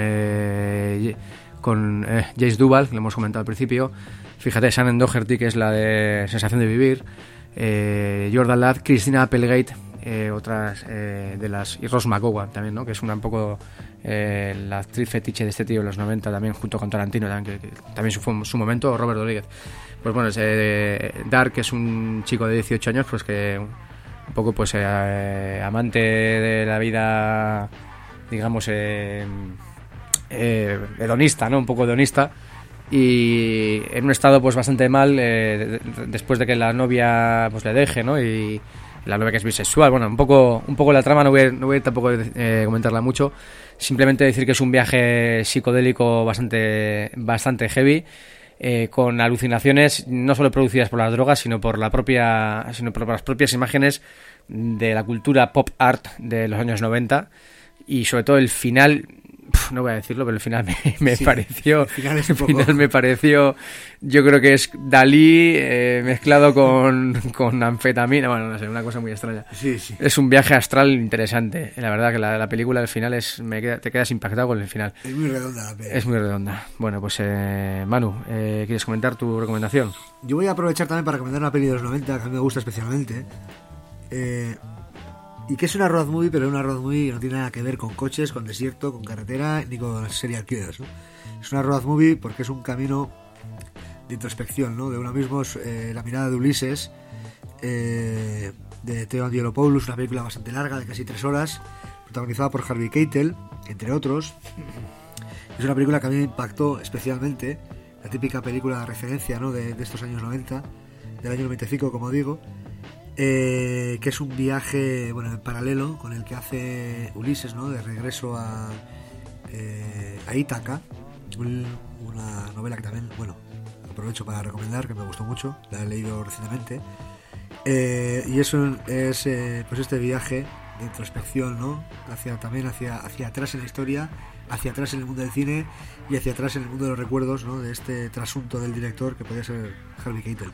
Jace Duval, que lo hemos comentado al principio. Fíjate, Shannon Doherty, que es la de Sensación de Vivir, Jordan Ladd, Christina Applegate, otras de las, y Rose McGowan también, ¿no? Que es un poco la actriz fetiche de este tío en los 90 también, junto con Tarantino también, que también fue su momento. Robert Rodríguez, pues bueno, Dark, que es un chico de 18 años pues que un poco pues amante de la vida, digamos, hedonista, ¿no? Un poco hedonista, y en un estado pues bastante mal después de que la novia pues le deje, ¿no? Y la novia, que es bisexual. Bueno, un poco la trama no voy a tampoco comentarla mucho, simplemente decir que es un viaje psicodélico bastante heavy, con alucinaciones no solo producidas por las drogas, sino por las propias imágenes de la cultura pop art de los años 90, y sobre todo el final. No voy a decirlo, pero el final me pareció. El final me pareció. Yo creo que es Dalí mezclado con anfetamina. Bueno, no sé, una cosa muy extraña. Sí, sí. Es un viaje astral interesante. La verdad que la película al final te quedas impactado con el final. Es muy redonda la película. Es muy redonda. Bueno, pues Manu, ¿quieres comentar tu recomendación? Yo voy a aprovechar también para recomendar una peli de los 90 que a mí me gusta especialmente. y que es una road movie, pero una road movie que no tiene nada que ver con coches, con desierto, con carretera, ni con serial killers, ¿no? Es una road movie porque es un camino de introspección, ¿no? De uno mismo, es la mirada de Ulises, de Theo Angelopoulos, una película bastante larga, de casi 3 horas, protagonizada por Harvey Keitel, entre otros. Es una película que a mí me impactó especialmente, la típica película de referencia, ¿no? de estos años 90, del año 95, como digo, que es un viaje, bueno, en paralelo con el que hace Ulises, ¿no? De regreso a Ítaca, una novela que también, bueno, aprovecho para recomendar, que me gustó mucho, la he leído recientemente, y eso es pues este viaje de introspección, ¿no? Hacia atrás en la historia, hacia atrás en el mundo del cine y hacia atrás en el mundo de los recuerdos, ¿no? De este trasunto del director que podía ser Harvey Keitel.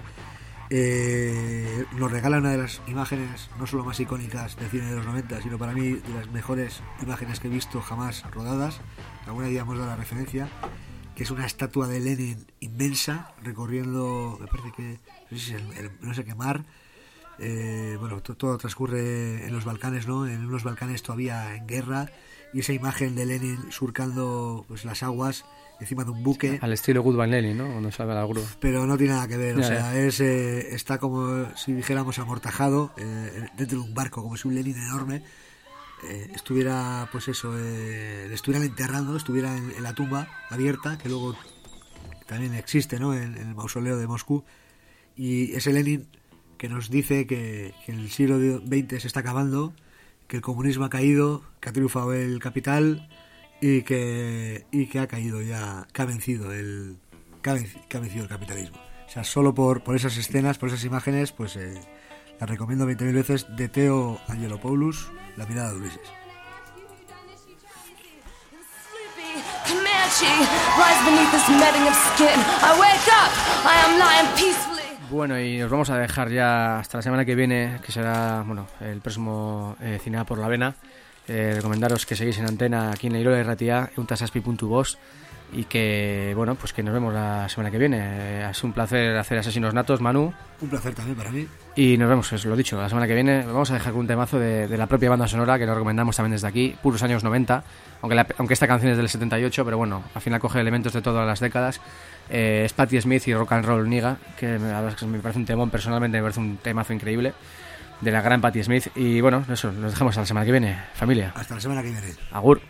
Nos regala una de las imágenes no solo más icónicas del cine de los 90, sino para mí de las mejores imágenes que he visto jamás rodadas. Alguna día hemos dado la referencia, que es una estatua de Lenin inmensa recorriendo, me parece que no sé qué mar. Bueno, todo transcurre en los Balcanes, ¿no? En unos Balcanes todavía en guerra, y esa imagen de Lenin surcando pues las aguas encima de un buque. Al estilo Goodbye Lenin, ¿no? Cuando salva la grúa. Pero no tiene nada que ver, o sea, está como si dijéramos amortajado dentro de un barco, como si un Lenin enorme estuviera, pues eso, le estuvieran enterrando, estuviera en la tumba abierta, que luego también existe, ¿no? En el mausoleo de Moscú. Y ese Lenin que nos dice que el siglo XX se está acabando, que el comunismo ha caído, que ha triunfado el capital y que ha caído ya, que ha vencido el capitalismo. O sea, solo por esas escenas, por esas imágenes, pues las recomiendo 20.000 veces, de Theo Angelopoulos, La mirada de Ulises. Bueno, y nos vamos a dejar ya hasta la semana que viene, que será, bueno, el próximo Cinea por la Vena. Recomendaros que seguís en antena aquí en la Irola Irratia, eutasaspi.vos, y que, bueno, pues que nos vemos la semana que viene. Ha sido un placer hacer Asesinos Natos, Manu. Un placer también para mí. Y nos vemos, os lo dicho, la semana que viene. Vamos a dejar con un temazo de la propia banda sonora, que lo recomendamos también desde aquí, puros años 90, aunque esta canción es del 78, pero bueno, al final coge elementos de todas las décadas. Es Patti Smith y Rock and Roll Nigga, que la verdad es que me parece un temón, personalmente me parece un temazo increíble, de la gran Patti Smith. Y bueno, eso, nos dejamos hasta la semana que viene, familia. Hasta la semana que viene. Agur.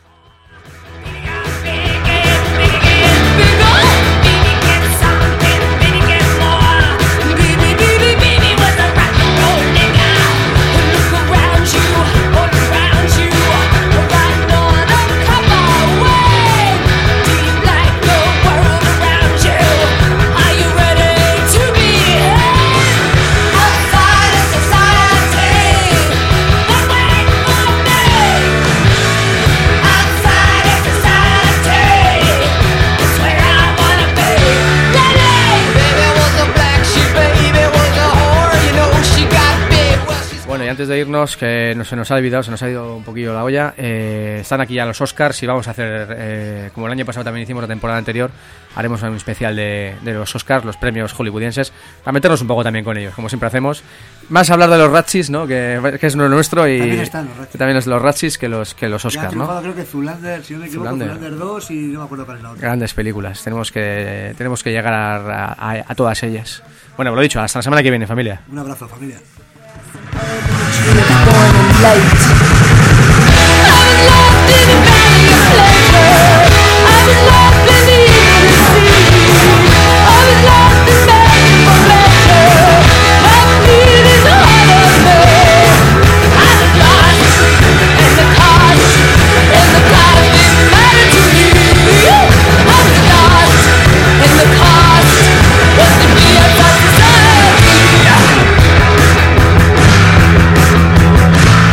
Y antes de irnos, que se nos ha ido un poquillo la olla, están aquí ya los Oscars y vamos a hacer, como el año pasado también hicimos la temporada anterior, haremos un especial de los Oscars, los premios hollywoodienses, para meternos un poco también con ellos, como siempre hacemos. Más hablar de los Razzies, ¿no? Que es nuestro, y también están los Razzies. Que también es los Razzies que los Oscars, ¿no? Creo que Zoolander, si no me equivoco, Zoolander 2 y no me acuerdo cuál es la otra. Grandes películas, tenemos que llegar a todas ellas. Bueno, lo dicho, hasta la semana que viene, familia. Un abrazo, familia.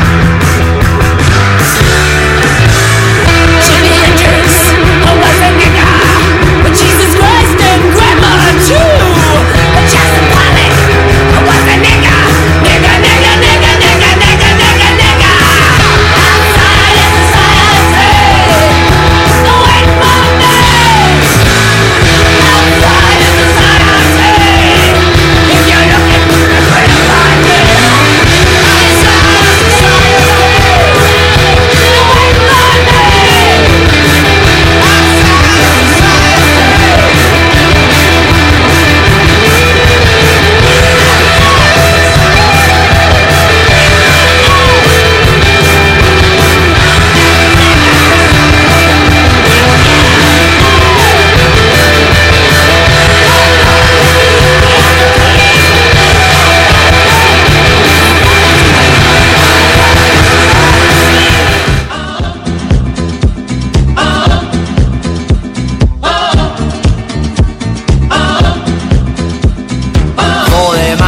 I wasn't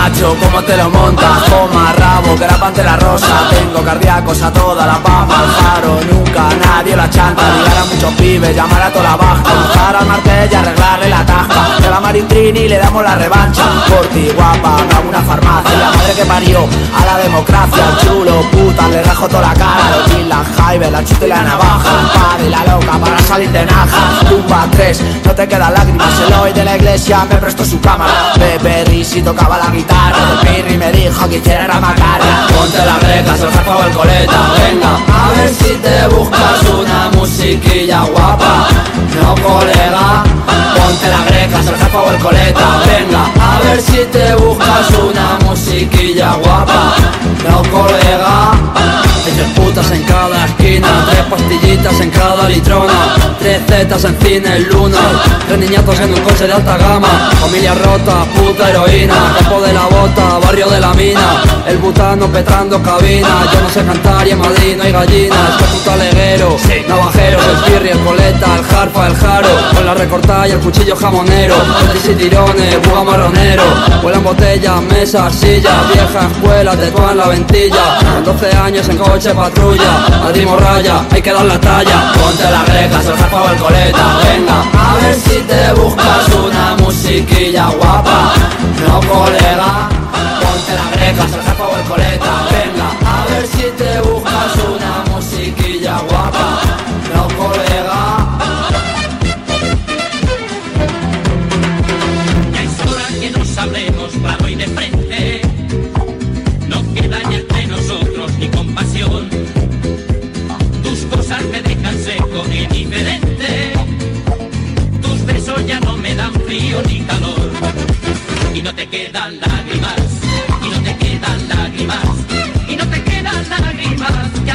macho, ¿cómo te lo montas? Toma rabo, que la pantera rosa. Tengo cardíacos a toda la pampa. Al faro, nunca nadie la chanta. Ligar a muchos pibes, llamar a toda la baja. Bajar al martes y arreglarle la tasca. De la Marintrini le damos la revancha. Por ti, guapa, dame una farmacia. La madre que parió a la democracia. Al chulo, puta, le rajo toda la cara. Los jeans, la jaibe, la chute y la navaja. La espada y la loca para salir de naja. Tumba 3, no te quedan lágrimas. El hoy de la iglesia me prestó su cámara. Pepe Risi tocaba la guitarra. El Pirri me dijo que hiciera macarra. Ponte las grecas, el jefe o el coleta. Venga, a ver si te buscas una musiquilla guapa. No, colega. Ponte las grecas, el jefe o el coleta. Venga, a ver si te buscas una musiquilla guapa. No, colega. 3 putas en cada esquina, 3 pastillitas en cada litrona, 3 zetas en cine luna, 3 niñatos en un coche de alta gama, familia rota, puta heroína, campo de la bota, barrio de la mina, el butano petrando cabina. Yo no sé cantar y en Madrid no hay gallinas. Que puta leguero, navajeros, el pirri, el coleta, el jarfa, el jaro, con la recortada y el cuchillo jamonero, y tirones, buga marronero, vuelan botellas, mesas, sillas, vieja escuela, tetúan la ventilla, con 12 años en coche patrulla, Madrid morralla, hay que dar la talla. Ponte las grecas, el jefe o el coleta. Venga, a ver si te buscas una musiquilla guapa. No, colega. Ponte las grecas, el jefe o el coleta. Venga, a ver si te buscas una musiquilla guapa. No, colega. Ya es hora que nos hablemos claro y de frente. No queda ya entre nosotros ni compasión. Tus cosas me dejan seco e indiferente. Tus besos ya no me dan frío ni calor. Y no te quedan lágrimas. Y no te quedan lágrimas. Y no te quedan lágrimas.